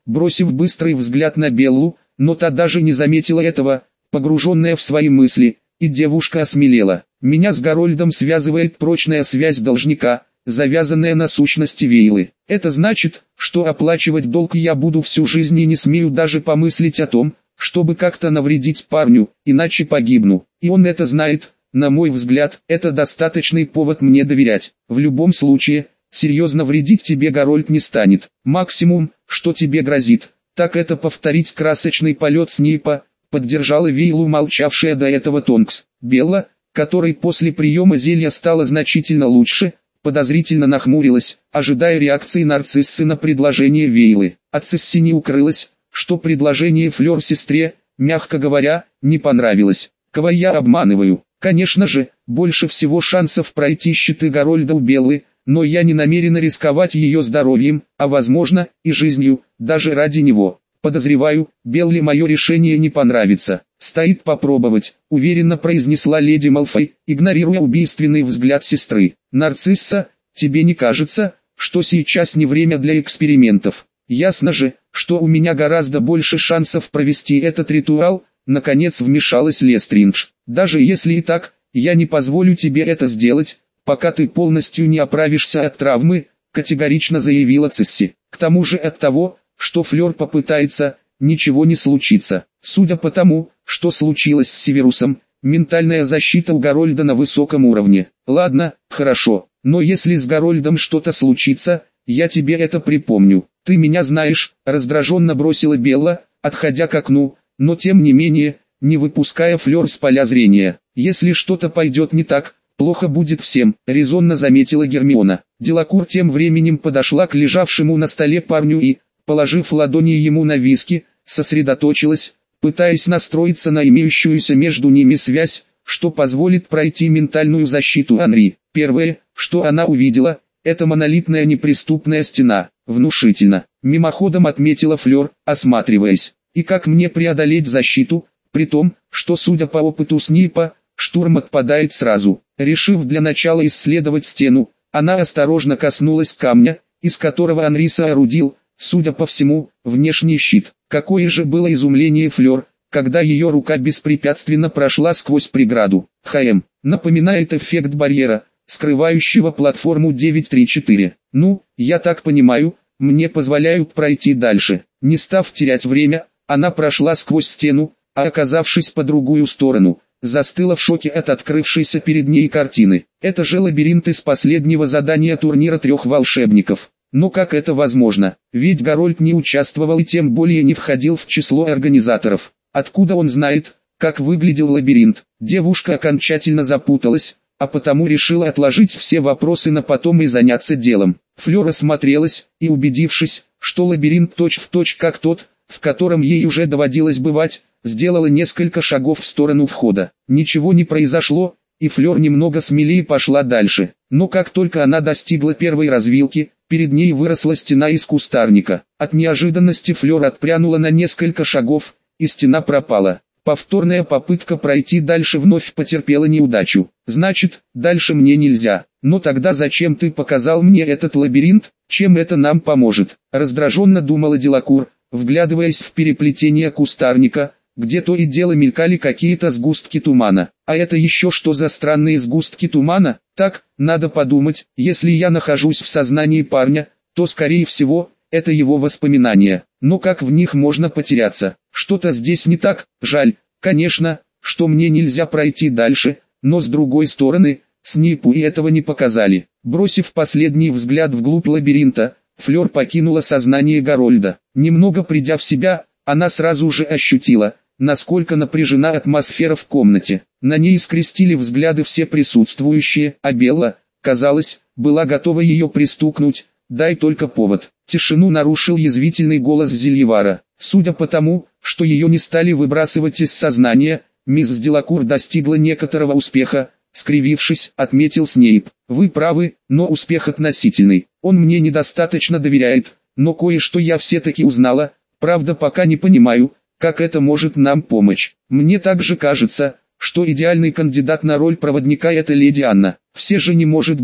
Speaker 1: бросив быстрый взгляд на Беллу, но та даже не заметила этого, погруженная в свои мысли, и девушка осмелела. Меня с Гарольдом связывает прочная связь должника, завязанная на сущности Вейлы. Это значит, что оплачивать долг я буду всю жизнь и не смею даже помыслить о том, чтобы как-то навредить парню, иначе погибну. И он это знает. На мой взгляд, это достаточный повод мне доверять. В любом случае, серьезно вредить тебе Гарольд не станет. Максимум, что тебе грозит, так это повторить красочный полет Снейпа, поддержала Вейлу молчавшая до этого Тонкс. Белла, которой после приема зелья стало значительно лучше, подозрительно нахмурилась, ожидая реакции нарциссы на предложение Вейлы. От Цисси не укрылось, что предложение Флёр сестре, мягко говоря, не понравилось. Кого я обманываю? Конечно же, больше всего шансов пройти щиты Гарольда у Беллы, но я не намерена рисковать ее здоровьем, а возможно, и жизнью, даже ради него. Подозреваю, Белле мое решение не понравится. Стоит попробовать, уверенно произнесла леди Малфой, игнорируя убийственный взгляд сестры. Нарцисса, тебе не кажется, что сейчас не время для экспериментов? Ясно же, что у меня гораздо больше шансов провести этот ритуал, наконец вмешалась Лестридж. Даже если и так, я не позволю тебе это сделать, пока ты полностью не оправишься от травмы, категорично заявила Цисси. К тому же от того, что Флёр попытается, ничего не случится. Судя по тому, что случилось с Северусом, ментальная защита у Гарольда на высоком уровне. Ладно, хорошо, но если с Гарольдом что-то случится, я тебе это припомню. Ты меня знаешь, раздраженно бросила Белла, отходя к окну, но тем не менее, не выпуская Флёр с поля зрения. Если что-то пойдет не так, плохо будет всем, резонно заметила Гермиона. Делакур тем временем подошла к лежавшему на столе парню и, положив ладони ему на виски, сосредоточилась, пытаясь настроиться на имеющуюся между ними связь, что позволит пройти ментальную защиту Анри. Первое, что она увидела, это монолитная неприступная стена. Внушительно. Мимоходом отметила Флёр, осматриваясь. И как мне преодолеть защиту, при том, что судя по опыту Снейпа, штурм отпадает сразу. Решив для начала исследовать стену, она осторожно коснулась камня, из которого Анри соорудил, судя по всему, внешний щит. Какое же было изумление Флёр, когда ее рука беспрепятственно прошла сквозь преграду. ХМ. Напоминает эффект барьера, скрывающего платформу девять три четыре. Ну, я так понимаю, мне позволяют пройти дальше. Не став терять время, она прошла сквозь стену, а оказавшись по другую сторону, застыла в шоке от открывшейся перед ней картины. Это же лабиринт из последнего задания турнира трех волшебников. Но как это возможно? Ведь Гарольд не участвовал и тем более не входил в число организаторов. Откуда он знает, как выглядел лабиринт? Девушка окончательно запуталась, а потому решила отложить все вопросы на потом и заняться делом. Флёр осмотрелась, и убедившись, что лабиринт точь-в-точь как тот, в котором ей уже доводилось бывать, сделала несколько шагов в сторону входа. Ничего не произошло, и Флёр немного смелее пошла дальше. Но как только она достигла первой развилки, перед ней выросла стена из кустарника. От неожиданности Флёр отпрянула на несколько шагов, и стена пропала. Повторная попытка пройти дальше вновь потерпела неудачу. Значит, дальше мне нельзя. Но тогда зачем ты показал мне этот лабиринт, чем это нам поможет? Раздраженно думала Делакур, вглядываясь в переплетение кустарника, где то и дело мелькали какие-то сгустки тумана. А это еще что за странные сгустки тумана? Так, надо подумать, если я нахожусь в сознании парня, то скорее всего, это его воспоминания. Но как в них можно потеряться? Что-то здесь не так, жаль, конечно, что мне нельзя пройти дальше, но с другой стороны, Снейпу и этого не показали. Бросив последний взгляд вглубь лабиринта, Флёр покинула сознание Гарольда. Немного придя в себя, она сразу же ощутила, насколько напряжена атмосфера в комнате. На ней скрестили взгляды все присутствующие, а Белла, казалось, была готова ее пристукнуть, дай только повод. Тишину нарушил язвительный голос Зельевара. Судя по тому, что ее не стали выбрасывать из сознания, мисс Делакур достигла некоторого успеха, скривившись, отметил Снейп. Вы правы, но успех относительный. Он мне недостаточно доверяет, но кое-что я все-таки узнала, правда пока не понимаю, как это может нам помочь. Мне также кажется, что идеальный кандидат на роль проводника это леди Анна. Все же не может быть,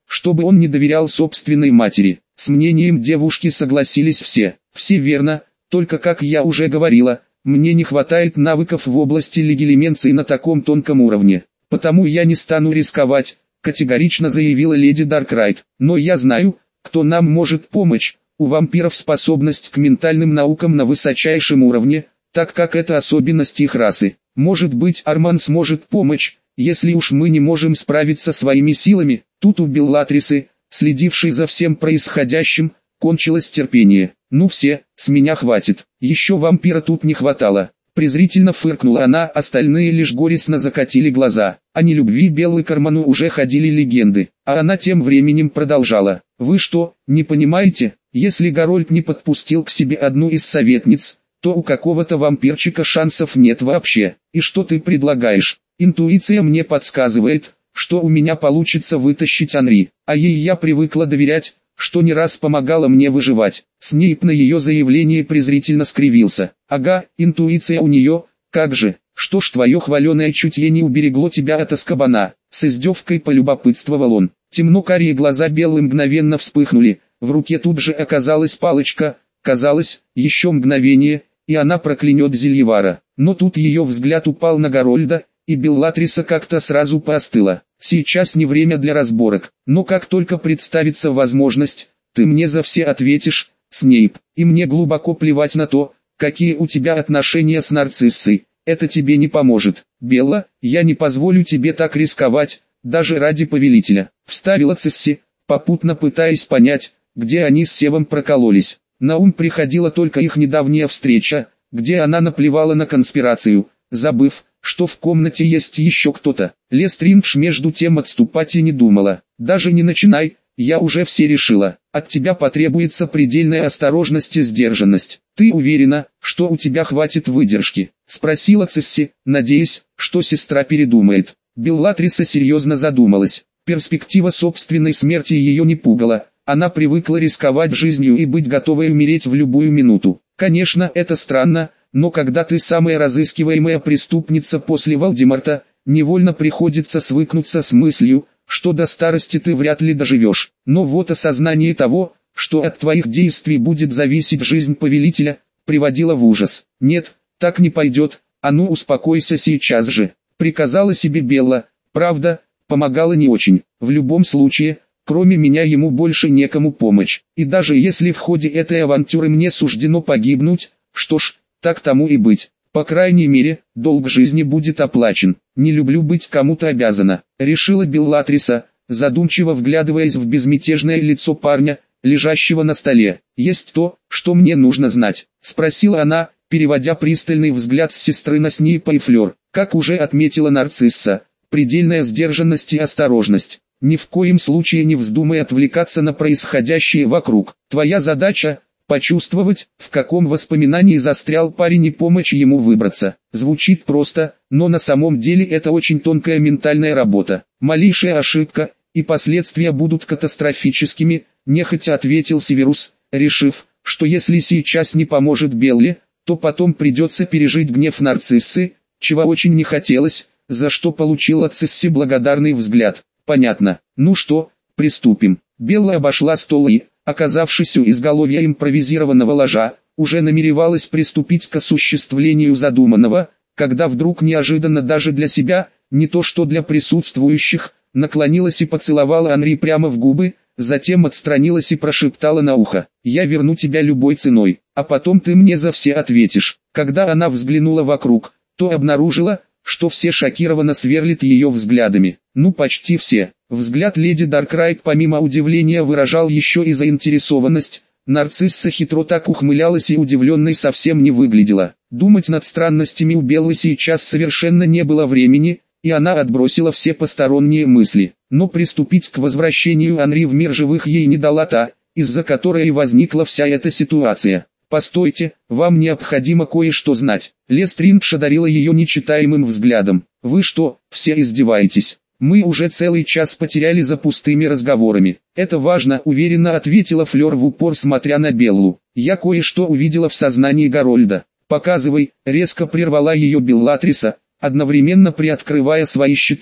Speaker 1: чтобы он не доверял собственной матери. С мнением девушки согласились все. Все верно, только как я уже говорила, мне не хватает навыков в области легилименции на таком тонком уровне. Потому я не стану рисковать, категорично заявила леди Даркрайт. Но я знаю, кто нам может помочь. У вампиров способность к ментальным наукам на высочайшем уровне, так как это особенность их расы. Может быть, Арман сможет помочь, если уж мы не можем справиться своими силами. Тут у Беллатрисы, следившей за всем происходящим, кончилось терпение. Ну все, с меня хватит. Еще вампира тут не хватало. Презрительно фыркнула она, остальные лишь горестно закатили глаза. О нелюбви Беллы к Арману уже ходили легенды, а она тем временем продолжала. Вы что, не понимаете, если Гарольд не подпустил к себе одну из советниц, то у какого-то вампирчика шансов нет вообще. И что ты предлагаешь? Интуиция мне подсказывает, что у меня получится вытащить Анри, а ей я привыкла доверять, что не раз помогала мне выживать. Снейп на ее заявление презрительно скривился. Ага, интуиция у нее, как же, что ж твое хваленое чутье не уберегло тебя от Азкабана? С издевкой полюбопытствовал он. Темно-карие глаза Беллы мгновенно вспыхнули, в руке тут же оказалась палочка, казалось, еще мгновение, и она проклянет Зельевара. Но тут ее взгляд упал на Гарольда, и Беллатриса как-то сразу поостыла. Сейчас не время для разборок, но как только представится возможность, ты мне за все ответишь, Снейп, и мне глубоко плевать на то, какие у тебя отношения с нарциссой, это тебе не поможет. Белла, я не позволю тебе так рисковать, даже ради повелителя, вставила Цисси, попутно пытаясь понять, где они с Севом прокололись. На ум приходила только их недавняя встреча, где она наплевала на конспирацию, забыв, что в комнате есть еще кто-то. Лестриндж между тем отступать и не думала. Даже не начинай, я уже все решила. От тебя потребуется предельная осторожность и сдержанность. Ты уверена, что у тебя хватит выдержки? Спросила Цисси, надеясь, что сестра передумает. Беллатриса серьезно задумалась. Перспектива собственной смерти ее не пугала. Она привыкла рисковать жизнью и быть готовой умереть в любую минуту. Конечно, это странно, но когда ты самая разыскиваемая преступница после Волдеморта, невольно приходится свыкнуться с мыслью, что до старости ты вряд ли доживешь. Но вот осознание того, что от твоих действий будет зависеть жизнь повелителя, приводило в ужас. Нет, так не пойдет, а ну успокойся сейчас же, приказала себе Белла. Правда, помогала не очень. В любом случае, кроме меня ему больше некому помочь. И даже если в ходе этой авантюры мне суждено погибнуть, что ж, так тому и быть. По крайней мере, долг жизни будет оплачен. Не люблю быть кому-то обязана, решила Беллатриса, задумчиво вглядываясь в безмятежное лицо парня, лежащего на столе. Есть то, что мне нужно знать, спросила она, переводя пристальный взгляд с сестры на Снейпа и Флёр. Как уже отметила нарцисса, предельная сдержанность и осторожность. Ни в коем случае не вздумай отвлекаться на происходящее вокруг. Твоя задача — почувствовать, в каком воспоминании застрял парень и помочь ему выбраться. Звучит просто, но на самом деле это очень тонкая ментальная работа. Малейшая ошибка, и последствия будут катастрофическими, нехотя ответил Северус, решив, что если сейчас не поможет Белле, то потом придется пережить гнев нарциссы, чего очень не хотелось, за что получил от Цисси благодарный взгляд. Понятно. Ну что, приступим. Белла обошла стол и, оказавшись у изголовья импровизированного ложа, уже намеревалась приступить к осуществлению задуманного, когда вдруг неожиданно даже для себя, не то что для присутствующих, наклонилась и поцеловала Анри прямо в губы, затем отстранилась и прошептала на ухо: «Я верну тебя любой ценой, а потом ты мне за все ответишь». Когда она взглянула вокруг, то обнаружила, что все шокированно сверлят ее взглядами. Ну почти все. Взгляд леди Даркрайт помимо удивления выражал еще и заинтересованность. Нарцисса хитро так ухмылялась и удивленной совсем не выглядела. Думать над странностями у Беллы сейчас совершенно не было времени, и она отбросила все посторонние мысли. Но приступить к возвращению Анри в мир живых ей не дала та, из-за которой и возникла вся эта ситуация. «Постойте, вам необходимо кое-что знать». Лестриндж одарила ее нечитаемым взглядом. «Вы что, все издеваетесь? Мы уже целый час потеряли за пустыми разговорами». «Это важно», — уверенно ответила Флёр в упор смотря на Беллу. «Я кое-что увидела в сознании Гарольда». «Показывай», — резко прервала ее Беллатриса, одновременно приоткрывая свои щиты.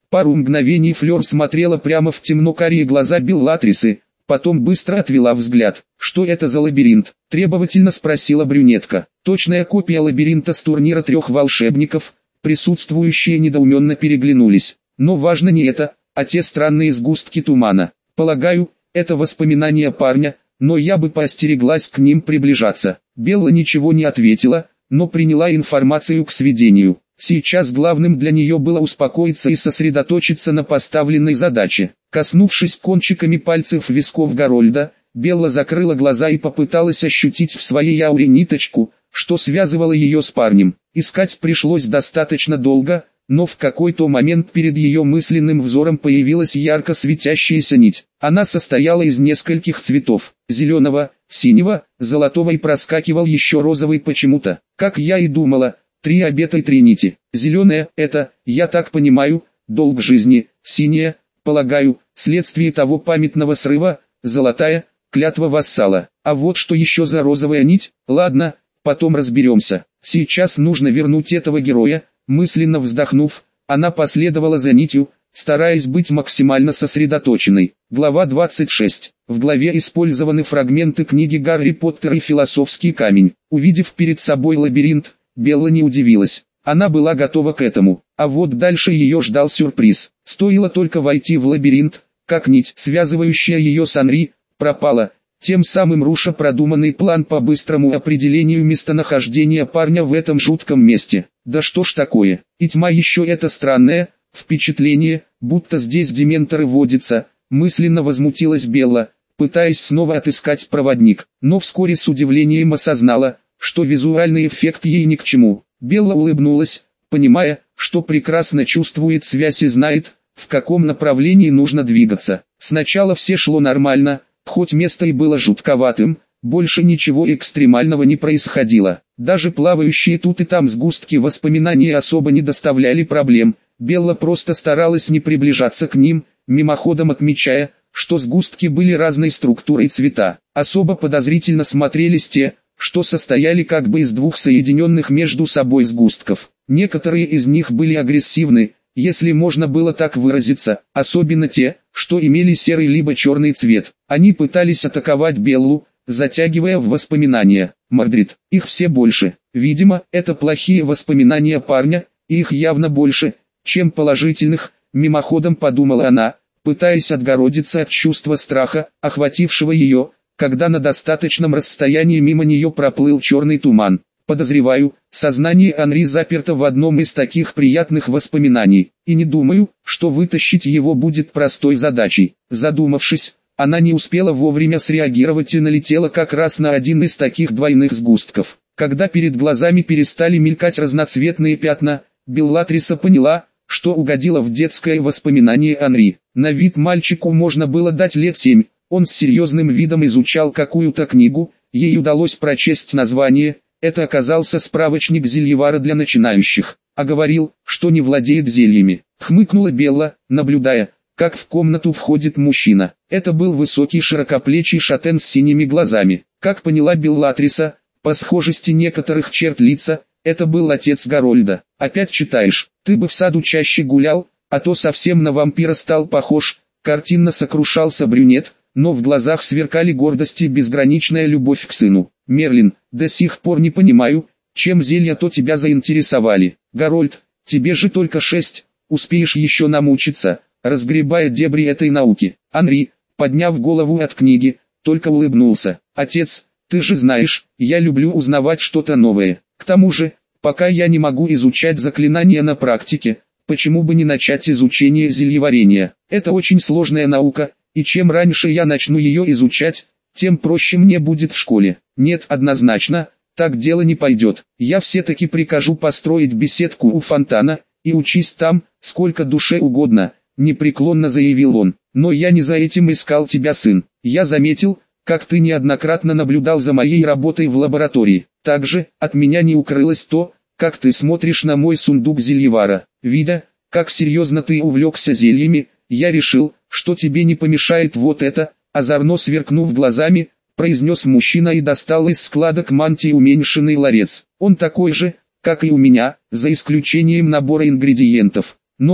Speaker 1: Пару мгновений Флёр смотрела прямо в темно-карие глаза Беллатрисы, потом быстро отвела взгляд. «Что это за лабиринт?» – требовательно спросила брюнетка. «Точная копия лабиринта с турнира трех волшебников». Присутствующие недоуменно переглянулись. Но важно не это, а те странные сгустки тумана. Полагаю, это воспоминания парня, но я бы поостереглась к ним приближаться. Белла ничего не ответила, но приняла информацию к сведению. Сейчас главным для нее было успокоиться и сосредоточиться на поставленной задаче. Коснувшись кончиками пальцев висков Гарольда, Белла закрыла глаза и попыталась ощутить в своей ауре ниточку, что связывало ее с парнем. Искать пришлось достаточно долго, но в какой-то момент перед ее мысленным взором появилась ярко светящаяся нить. Она состояла из нескольких цветов: зеленого, синего, золотого, и проскакивал еще розовый почему-то. Как я и думала, три обета и три нити. Зеленая – это, я так понимаю, долг жизни, синяя, полагаю, следствие того памятного срыва, золотая – клятва вассала. А вот что еще за розовая нить? Ладно, потом разберемся. Сейчас нужно вернуть этого героя. Мысленно вздохнув, она последовала за нитью, стараясь быть максимально сосредоточенной. Глава двадцать шесть. В главе использованы фрагменты книги «Гарри Поттер и философский камень». Увидев перед собой лабиринт, Белла не удивилась. Она была готова к этому. А вот дальше ее ждал сюрприз. Стоило только войти в лабиринт, как нить, связывающая ее с Анри, пропала, тем самым руша продуманный план по быстрому определению местонахождения парня в этом жутком месте. Да что ж такое, и тьма еще это странное впечатление, будто здесь дементоры водятся, мысленно возмутилась Белла, пытаясь снова отыскать проводник, но вскоре с удивлением осознала, что визуальный эффект ей ни к чему. Белла улыбнулась, понимая, что прекрасно чувствует связь и знает, в каком направлении нужно двигаться. Сначала все шло нормально, хоть место и было жутковатым, больше ничего экстремального не происходило. Даже плавающие тут и там сгустки воспоминаний особо не доставляли проблем. Белла просто старалась не приближаться к ним, мимоходом отмечая, что сгустки были разной структуры и цвета. Особо подозрительно смотрелись те, что состояли как бы из двух соединенных между собой сгустков. Некоторые из них были агрессивны, если можно было так выразиться, особенно те, что имели серый либо черный цвет. Они пытались атаковать Беллу, затягивая в воспоминания. Мордрид, их все больше. Видимо, это плохие воспоминания парня, и их явно больше, чем положительных, мимоходом подумала она, пытаясь отгородиться от чувства страха, охватившего ее, когда на достаточном расстоянии мимо нее проплыл черный туман. Подозреваю, сознание Анри заперто в одном из таких приятных воспоминаний, и не думаю, что вытащить его будет простой задачей. Задумавшись, она не успела вовремя среагировать и налетела как раз на один из таких двойных сгустков. Когда перед глазами перестали мелькать разноцветные пятна, Беллатриса поняла, что угодила в детское воспоминание Анри. На вид мальчику можно было дать лет семь, он с серьезным видом изучал какую-то книгу, ей удалось прочесть название. Это оказался справочник зельевара для начинающих, а говорил, что не владеет зельями. Хмыкнула Белла, наблюдая, как в комнату входит мужчина. Это был высокий широкоплечий шатен с синими глазами. Как поняла Беллатриса, по схожести некоторых черт лица, это был отец Гарольда. «Опять читаешь? Ты бы в саду чаще гулял, а то совсем на вампира стал похож», картинно сокрушался брюнет, но в глазах сверкали гордость и безграничная любовь к сыну. «Мерлин, до сих пор не понимаю, чем зелья-то тебя заинтересовали. Гарольд, тебе же только шесть, успеешь еще намучиться, разгребая дебри этой науки». Анри, подняв голову от книги, только улыбнулся. «Отец, ты же знаешь, я люблю узнавать что-то новое. К тому же, пока я не могу изучать заклинания на практике, почему бы не начать изучение зельеварения? Это очень сложная наука, и чем раньше я начну ее изучать, тем проще мне будет в школе». «Нет, однозначно, так дело не пойдет. Я все-таки прикажу построить беседку у фонтана, и учись там, сколько душе угодно», непреклонно заявил он. «Но я не за этим искал тебя, сын. Я заметил, как ты неоднократно наблюдал за моей работой в лаборатории. Также, от меня не укрылось то, как ты смотришь на мой сундук зельевара. Видя, как серьезно ты увлекся зельями, я решил, что тебе не помешает вот это», озорно сверкнув глазами, произнес мужчина и достал из складок мантии уменьшенный ларец. «Он такой же, как и у меня, за исключением набора ингредиентов. Но,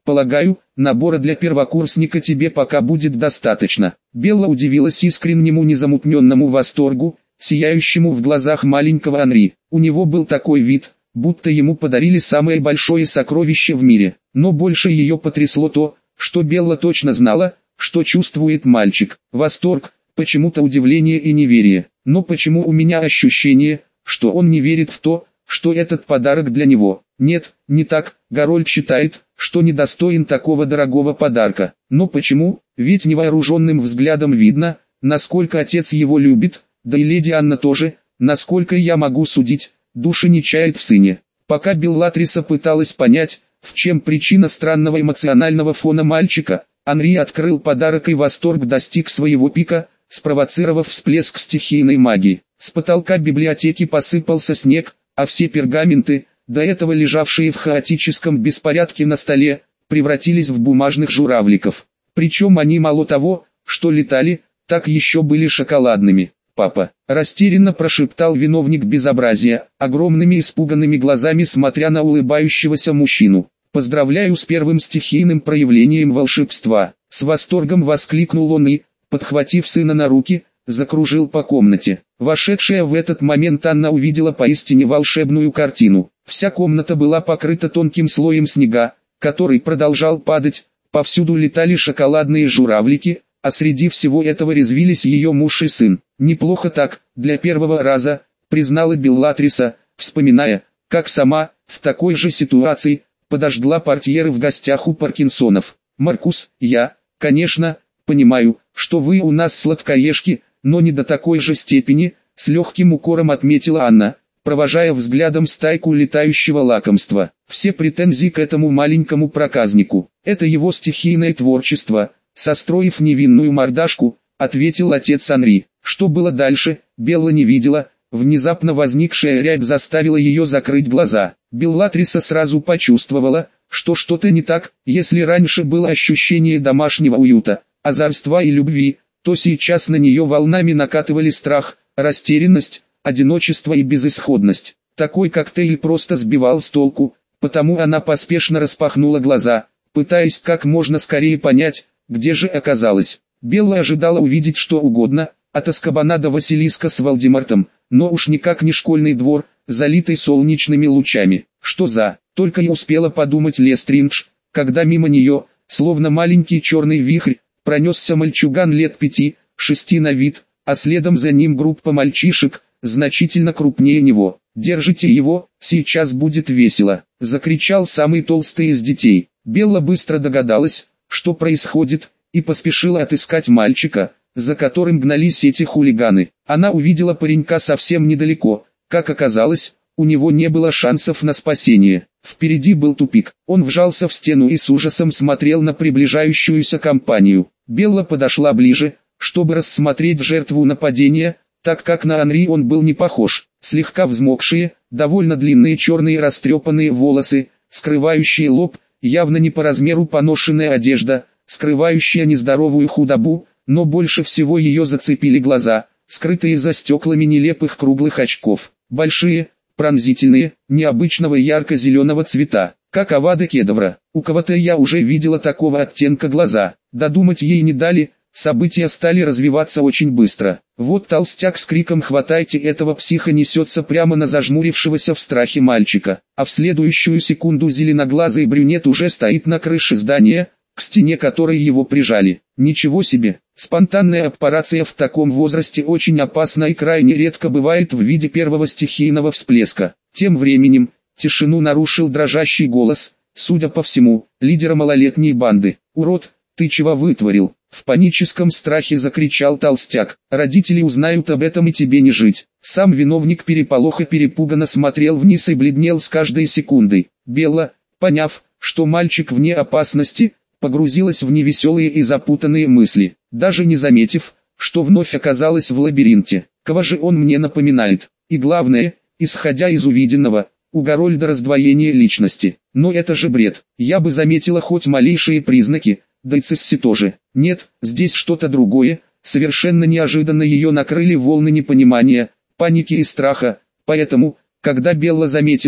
Speaker 1: Полагаю, набора для первокурсника тебе пока будет достаточно. Белла удивилась искреннему незамутненному восторгу, сияющему в глазах маленького Анри. У него был такой вид, будто ему подарили самое большое сокровище в мире. Но больше ее потрясло то, что Белла точно знала, что чувствует мальчик. Восторг, почему-то удивление и неверие. Но почему у меня ощущение, что он не верит в то, что этот подарок для него? Нет, не так. Гарольд считает, что недостоин такого дорогого подарка. Но почему? Ведь невооруженным взглядом видно, насколько отец его любит, да и леди Анна тоже, насколько я могу судить, души не чает в сыне. Пока Беллатриса пыталась понять, в чем причина странного эмоционального фона мальчика, Анри открыл подарок и восторг достиг своего пика, спровоцировав всплеск стихийной магии. С потолка библиотеки посыпался снег, а все пергаменты, до этого лежавшие в хаотическом беспорядке на столе, превратились в бумажных журавликов. Причем они мало того, что летали, так еще были шоколадными. «Папа», – растерянно прошептал виновник безобразия, огромными испуганными глазами смотря на улыбающегося мужчину. «Поздравляю с первым стихийным проявлением волшебства», – с восторгом воскликнул он и, подхватив сына на руки, закружил по комнате. Вошедшая в этот момент Анна увидела поистине волшебную картину. Вся комната была покрыта тонким слоем снега, который продолжал падать, повсюду летали шоколадные журавлики, а среди всего этого резвились ее муж и сын. «Неплохо так, для первого раза», признала Беллатриса, вспоминая, как сама, в такой же ситуации, подожгла портьеры в гостях у Паркинсонов. «Маркус, я, конечно, понимаю, что вы у нас сладкоежки, но не до такой же степени», с легким укором отметила Анна, провожая взглядом стайку летающего лакомства. «Все претензии к этому маленькому проказнику. Это его стихийное творчество», состроив невинную мордашку, ответил отец Анри. Что было дальше, Белла не видела, внезапно возникшая рябь заставила ее закрыть глаза. Беллатриса сразу почувствовала, что что-то не так. Если раньше было ощущение домашнего уюта, озорства и любви, то сейчас на нее волнами накатывали страх, растерянность, одиночество и безысходность. Такой коктейль просто сбивал с толку, потому она поспешно распахнула глаза, пытаясь как можно скорее понять, где же оказалась. Белла ожидала увидеть что угодно, от Азкабана до Василиска с Волдемортом, но уж никак не школьный двор, залитый солнечными лучами. Что за, только и успела подумать Лестриндж, когда мимо нее, словно маленький черный вихрь, пронесся мальчуган лет пяти, шести на вид, а следом за ним группа мальчишек, значительно крупнее него. «Держите его, сейчас будет весело», — закричал самый толстый из детей. Белла быстро догадалась, что происходит, и поспешила отыскать мальчика, за которым гнались эти хулиганы. Она увидела паренька совсем недалеко. Как оказалось, у него не было шансов на спасение. Впереди был тупик. Он вжался в стену и с ужасом смотрел на приближающуюся компанию. Белла подошла ближе, чтобы рассмотреть жертву нападения, так как на Анри он был не похож. Слегка взмокшие, довольно длинные черные растрепанные волосы, скрывающие лоб, явно не по размеру поношенная одежда, скрывающая нездоровую худобу, но больше всего ее зацепили глаза, скрытые за стеклами нелепых круглых очков. Большие, пронзительные, необычного ярко-зеленого цвета, как авада кедавра. У кого-то я уже видела такого оттенка глаза. Додумать ей не дали, события стали развиваться очень быстро. Вот толстяк с криком «Хватайте этого психа!» несется прямо на зажмурившегося в страхе мальчика, а в следующую секунду зеленоглазый брюнет уже стоит на крыше здания, к стене которой его прижали. Ничего себе! Спонтанная операция в таком возрасте очень опасна и крайне редко бывает в виде первого стихийного всплеска. Тем временем, тишину нарушил дрожащий голос, судя по всему, лидера малолетней банды. «Урод, ты чего вытворил?» В паническом страхе закричал толстяк. «Родители узнают об этом и тебе не жить». Сам виновник переполоха перепуганно смотрел вниз и бледнел с каждой секундой. Белла, поняв, что мальчик вне опасности, погрузилась в невеселые и запутанные мысли, даже не заметив, что вновь оказалась в лабиринте. Кого же он мне напоминает? И главное, исходя из увиденного, у Гарольда раздвоение личности. Но это же бред. Я бы заметила хоть малейшие признаки, да и Цисси тоже. Нет, здесь что-то другое. Совершенно неожиданно ее накрыли волны непонимания, паники и страха. Поэтому, когда Белла заметила,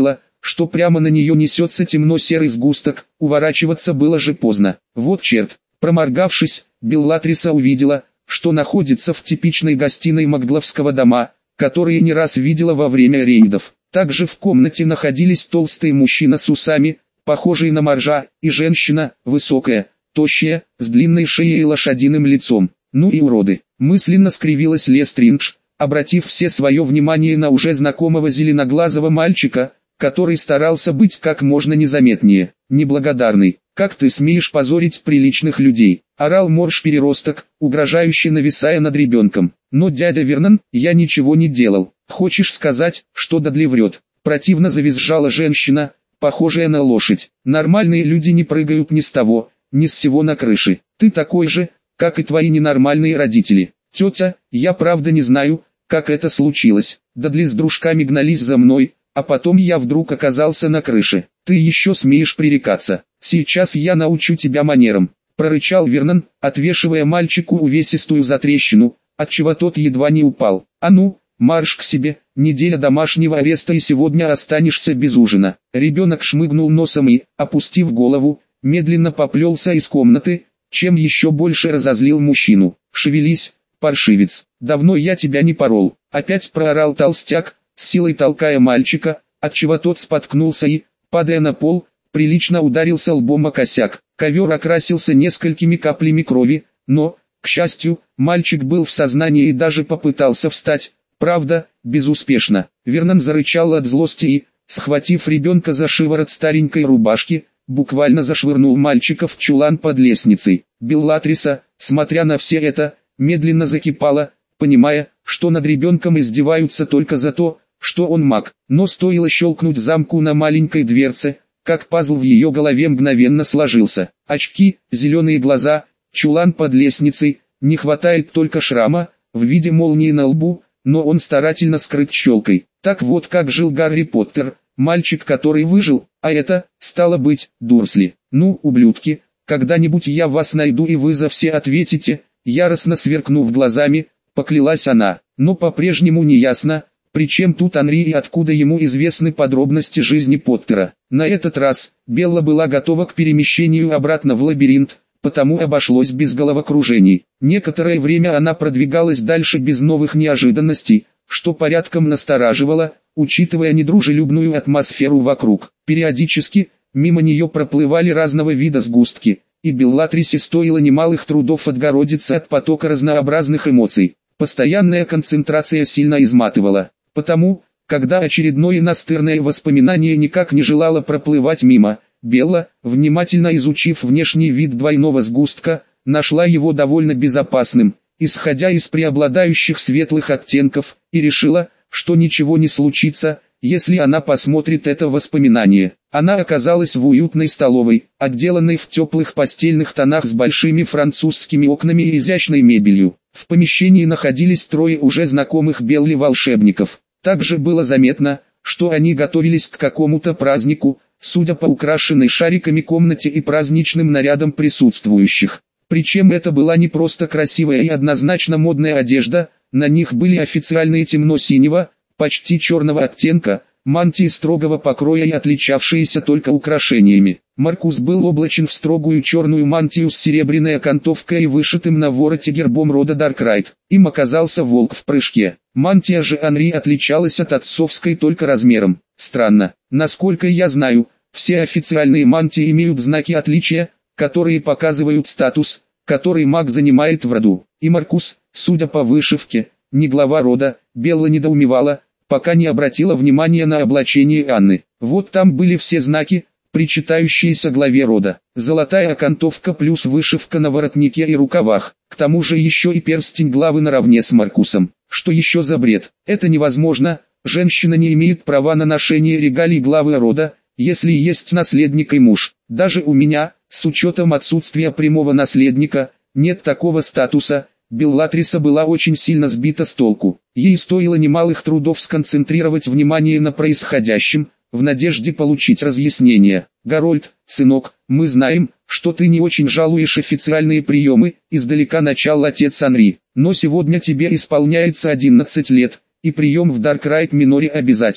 Speaker 1: что прямо на нее несется темно-серый сгусток, уворачиваться было же поздно. Вот черт, проморгавшись, Беллатриса увидела, что находится в типичной гостиной Макдловского дома, которые не раз видела во время рейдов. Также в комнате находились толстый мужчина с усами, похожий на моржа, и женщина, высокая, тощая, с длинной шеей и лошадиным лицом. Ну и уроды. Мысленно скривилась Лестриндж, обратив все свое внимание на уже знакомого зеленоглазого мальчика, который старался быть как можно незаметнее. «Неблагодарный, как ты смеешь позорить приличных людей?» — орал морж-переросток, угрожающе нависая над ребенком. «Но, дядя Вернон, я ничего не делал. Хочешь сказать, что Дадли врет?» Противно завизжала женщина, похожая на лошадь. «Нормальные люди не прыгают ни с того, ни с сего на крыши. Ты такой же, как и твои ненормальные родители. Тетя, я правда не знаю, как это случилось. Дадли с дружками гнались за мной, а потом я вдруг оказался на крыше. Ты еще смеешь пререкаться. Сейчас я научу тебя манерам», — прорычал Вернон, отвешивая мальчику увесистую затрещину, отчего тот едва не упал. «А ну, марш к себе, неделя домашнего ареста и сегодня останешься без ужина». Ребенок шмыгнул носом и, опустив голову, медленно поплелся из комнаты, чем еще больше разозлил мужчину. «Шевелись, паршивец, давно я тебя не порол», — опять проорал толстяк, с силой толкая мальчика, отчего тот споткнулся и, падая на пол, прилично ударился лбом о косяк. Ковер окрасился несколькими каплями крови, но, к счастью, мальчик был в сознании и даже попытался встать, правда, безуспешно. Вернон зарычал от злости и, схватив ребенка за шиворот старенькой рубашки, буквально зашвырнул мальчика в чулан под лестницей. Беллатриса, смотря на все это, медленно закипала, понимая, что над ребенком издеваются только за то, что он маг. Но стоило щелкнуть замку на маленькой дверце, как пазл в ее голове мгновенно сложился. Очки, зеленые глаза, чулан под лестницей, не хватает только шрама, в виде молнии на лбу, но он старательно скрыт щелкой. Так вот как жил Гарри Поттер, мальчик, который выжил, а это, стало быть, Дурсли. «Ну, ублюдки, когда-нибудь я вас найду и вы за все ответите», яростно сверкнув глазами, поклялась она. Но по-прежнему не ясно, при чем тут Анри и откуда ему известны подробности жизни Поттера. На этот раз, Белла была готова к перемещению обратно в лабиринт, потому обошлось без головокружений. Некоторое время она продвигалась дальше без новых неожиданностей, что порядком настораживало, учитывая недружелюбную атмосферу вокруг. Периодически, мимо нее проплывали разного вида сгустки, и Беллатрисе стоило немалых трудов отгородиться от потока разнообразных эмоций. Постоянная концентрация сильно изматывала. Потому, когда очередное настырное воспоминание никак не желало проплывать мимо, Белла, внимательно изучив внешний вид двойного сгустка, нашла его довольно безопасным, исходя из преобладающих светлых оттенков, и решила, что ничего не случится, если она посмотрит это воспоминание. Она оказалась в уютной столовой, отделанной в теплых постельных тонах с большими французскими окнами и изящной мебелью. В помещении находились трое уже знакомых Белле волшебников. Также было заметно, что они готовились к какому-то празднику, судя по украшенной шариками комнате и праздничным нарядам присутствующих. Причем это была не просто красивая и однозначно модная одежда, на них были официальные темно-синего, почти черного оттенка, мантии строгого покроя и отличавшиеся только украшениями. Маркус был облачен в строгую черную мантию с серебряной окантовкой и вышитым на вороте гербом рода Даркрайт. Им оказался волк в прыжке. Мантия же Анри отличалась от отцовской только размером. Странно. Насколько я знаю, все официальные мантии имеют знаки отличия, которые показывают статус, который маг занимает в роду. И Маркус, судя по вышивке, не глава рода. Белла недоумевала, пока не обратила внимания на облачение Анны. Вот там были все знаки, причитающиеся главе рода. Золотая окантовка плюс вышивка на воротнике и рукавах. К тому же еще и перстень главы наравне с Маркусом. Что еще за бред? Это невозможно. Женщина не имеет права на ношение регалий главы рода, если есть наследник и муж. Даже у меня, с учетом отсутствия прямого наследника, нет такого статуса. Беллатриса была очень сильно сбита с толку. Ей стоило немалых трудов сконцентрировать внимание на происходящем, в надежде получить разъяснение. «Гарольд, сынок, мы знаем, что ты не очень жалуешь официальные приемы», издалека начал отец Анри. «Но сегодня тебе исполняется одиннадцать лет, и прием в Даркрайт Миноре обязателен.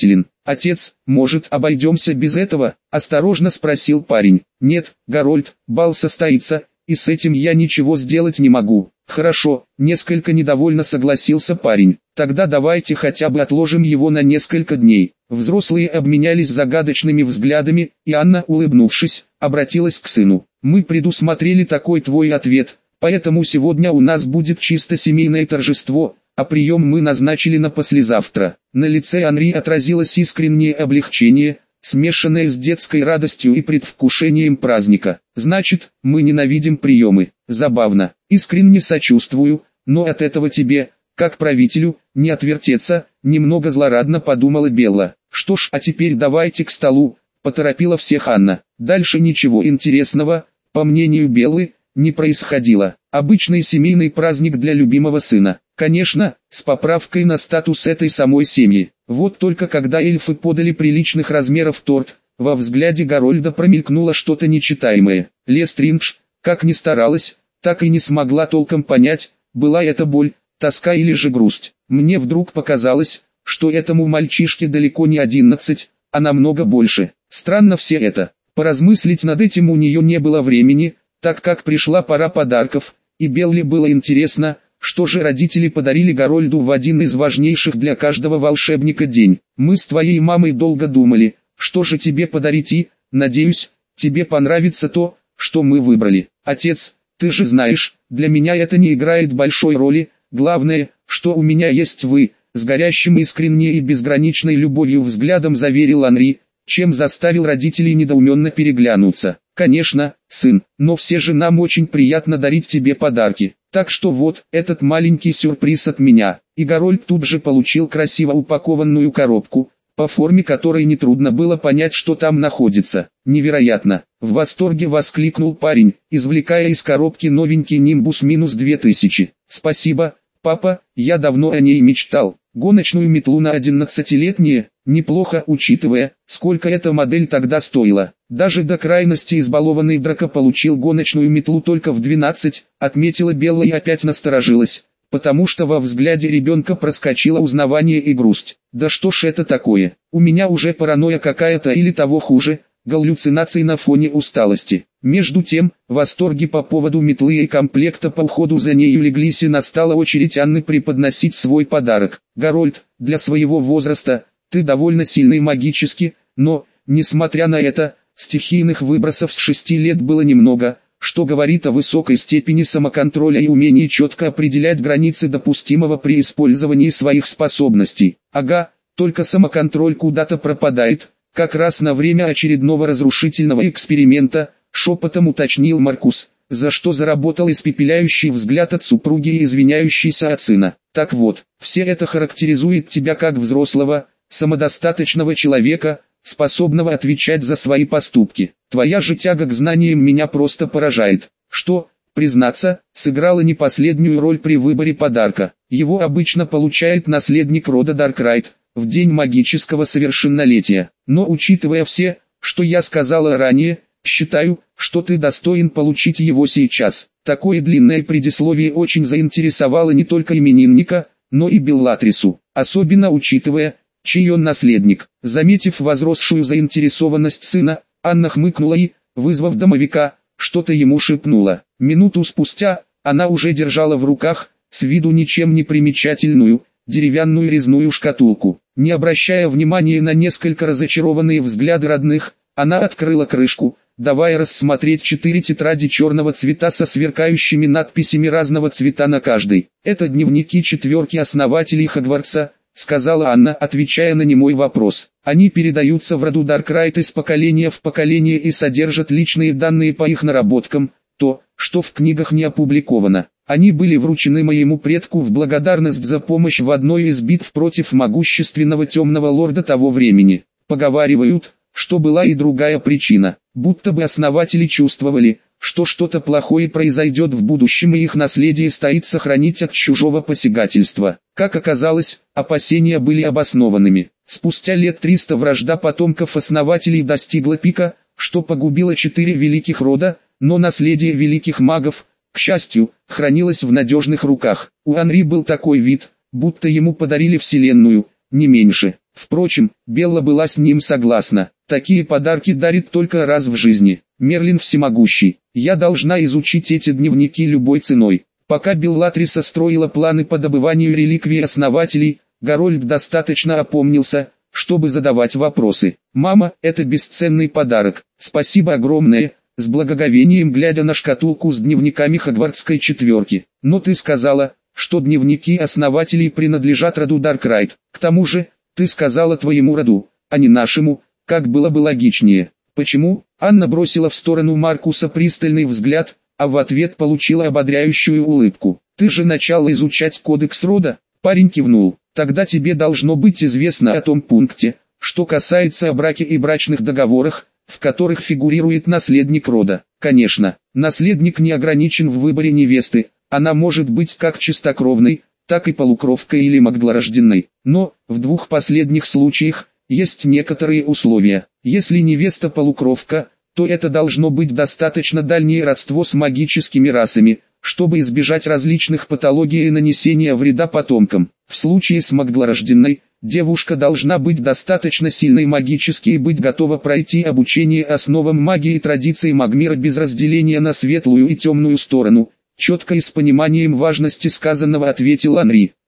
Speaker 1: «Отец, может, обойдемся без этого?» – осторожно спросил парень. «Нет, Гарольд, бал состоится, и с этим я ничего сделать не могу». «Хорошо», – несколько недовольно согласился парень. «Тогда давайте хотя бы отложим его на несколько дней». Взрослые обменялись загадочными взглядами, и Анна, улыбнувшись, обратилась к сыну. «Мы предусмотрели такой твой ответ, поэтому сегодня у нас будет чисто семейное торжество, а прием мы назначили на послезавтра». На лице Анри отразилось искреннее облегчение, смешанное с детской радостью и предвкушением праздника. «Значит, мы ненавидим приемы. Забавно. Искренне сочувствую, но от этого тебе, как правителю, не отвертеться», немного злорадно подумала Белла. «Что ж, а теперь давайте к столу», поторопила всех Анна. Дальше ничего интересного, по мнению Беллы, не происходило. Обычный семейный праздник для любимого сына. Конечно, с поправкой на статус этой самой семьи. Вот только когда эльфы подали приличных размеров торт, во взгляде Гарольда промелькнуло что-то нечитаемое. Лестриндж, как ни старалась, так и не смогла толком понять, была это боль, тоска или же грусть. Мне вдруг показалось, что этому мальчишке далеко не одиннадцать, а намного больше. Странно все это. Поразмыслить над этим у нее не было времени, так как пришла пора подарков, и Белле было интересно, что же родители подарили Гарольду в один из важнейших для каждого волшебника день. «Мы с твоей мамой долго думали, что же тебе подарить, и, надеюсь, тебе понравится то, что мы выбрали. Отец, ты же знаешь, для меня это не играет большой роли, главное, что у меня есть вы», с горящим искренней и безграничной любовью взглядом заверил Анри, чем заставил родителей недоуменно переглянуться. «Конечно, сын, но все же нам очень приятно дарить тебе подарки. Так что вот, этот маленький сюрприз от меня». И Гарольд тут же получил красиво упакованную коробку, по форме которой нетрудно было понять, что там находится. «Невероятно!» — в восторге воскликнул парень, извлекая из коробки новенький Нимбус минус две тысячи. «Спасибо, папа, я давно о ней мечтал. Гоночную метлу на одиннадцатилетние, неплохо, учитывая, сколько эта модель тогда стоила. Даже до крайности избалованный Драко получил гоночную метлу только в двенадцать, отметила Белла и опять насторожилась, потому что во взгляде ребенка проскочило узнавание и грусть. «Да что ж это такое? У меня уже паранойя какая-то или того хуже, галлюцинации на фоне усталости». Между тем, восторги по поводу метлы и комплекта по уходу за нею леглись, и настала очередь Анны преподносить свой подарок. «Гарольд, для своего возраста, ты довольно сильный магически, но, несмотря на это, стихийных выбросов с шести лет было немного, что говорит о высокой степени самоконтроля и умении четко определять границы допустимого при использовании своих способностей». «Ага, только самоконтроль куда-то пропадает, как раз на время очередного разрушительного эксперимента», шепотом уточнил Маркус, за что заработал испепеляющий взгляд от супруги и извиняющийся от сына. «Так вот, все это характеризует тебя как взрослого, самодостаточного человека, способного отвечать за свои поступки. Твоя же тяга к знаниям меня просто поражает, что, признаться, сыграла не последнюю роль при выборе подарка. Его обычно получает наследник рода Даркрайт, в день магического совершеннолетия. Но учитывая все, что я сказала ранее, считаю, что ты достоин получить его сейчас». Такое длинное предисловие очень заинтересовало не только именинника, но и Беллатрису, особенно учитывая, чей он наследник. Заметив возросшую заинтересованность сына, Анна хмыкнула и, вызвав домовика, что-то ему шепнула. Минуту спустя, она уже держала в руках, с виду ничем не примечательную, деревянную резную шкатулку. Не обращая внимания на несколько разочарованные взгляды родных, она открыла крышку, давая рассмотреть четыре тетради черного цвета со сверкающими надписями разного цвета на каждой. «Это дневники четверки основателей Хогвартса», — сказала Анна, отвечая на немой вопрос. «Они передаются в роду Даркрайт из поколения в поколение и содержат личные данные по их наработкам, то, что в книгах не опубликовано. Они были вручены моему предку в благодарность за помощь в одной из битв против могущественного темного лорда того времени. Поговаривают, что была и другая причина, будто бы основатели чувствовали, что что-то плохое произойдет в будущем, и их наследие стоит сохранить от чужого посягательства». Как оказалось, опасения были обоснованными. Спустя лет триста вражда потомков основателей достигла пика, что погубило четыре великих рода, но наследие великих магов, к счастью, хранилось в надежных руках. У Анри был такой вид, будто ему подарили вселенную, не меньше. Впрочем, Белла была с ним согласна. Такие подарки дарит только раз в жизни. Мерлин всемогущий. Я должна изучить эти дневники любой ценой. Пока Беллатриса строила планы по добыванию реликвий основателей, Гарольд достаточно опомнился, чтобы задавать вопросы. «Мама, это бесценный подарок. Спасибо огромное», с благоговением глядя на шкатулку с дневниками Хогвартской четверки. «Но ты сказала, что дневники основателей принадлежат роду Даркрайт. К тому же, ты сказала твоему роду, а не нашему, как было бы логичнее». «Почему?» Анна бросила в сторону Маркуса пристальный взгляд, а в ответ получила ободряющую улыбку. «Ты же начала изучать кодекс рода?» Парень кивнул. «Тогда тебе должно быть известно о том пункте, что касается о браке и брачных договорах, в которых фигурирует наследник рода. Конечно, наследник не ограничен в выборе невесты, она может быть как чистокровной, так и полукровкой или магдлорожденной. Но, в двух последних случаях, есть некоторые условия. Если невеста полукровка, то это должно быть достаточно дальнее родство с магическими расами, чтобы избежать различных патологий и нанесения вреда потомкам. В случае с магдлорожденной, девушка должна быть достаточно сильной магически и быть готова пройти обучение основам магии и традиций Магмира без разделения на светлую и темную сторону. Четко и с пониманием важности сказанного ответил Анри.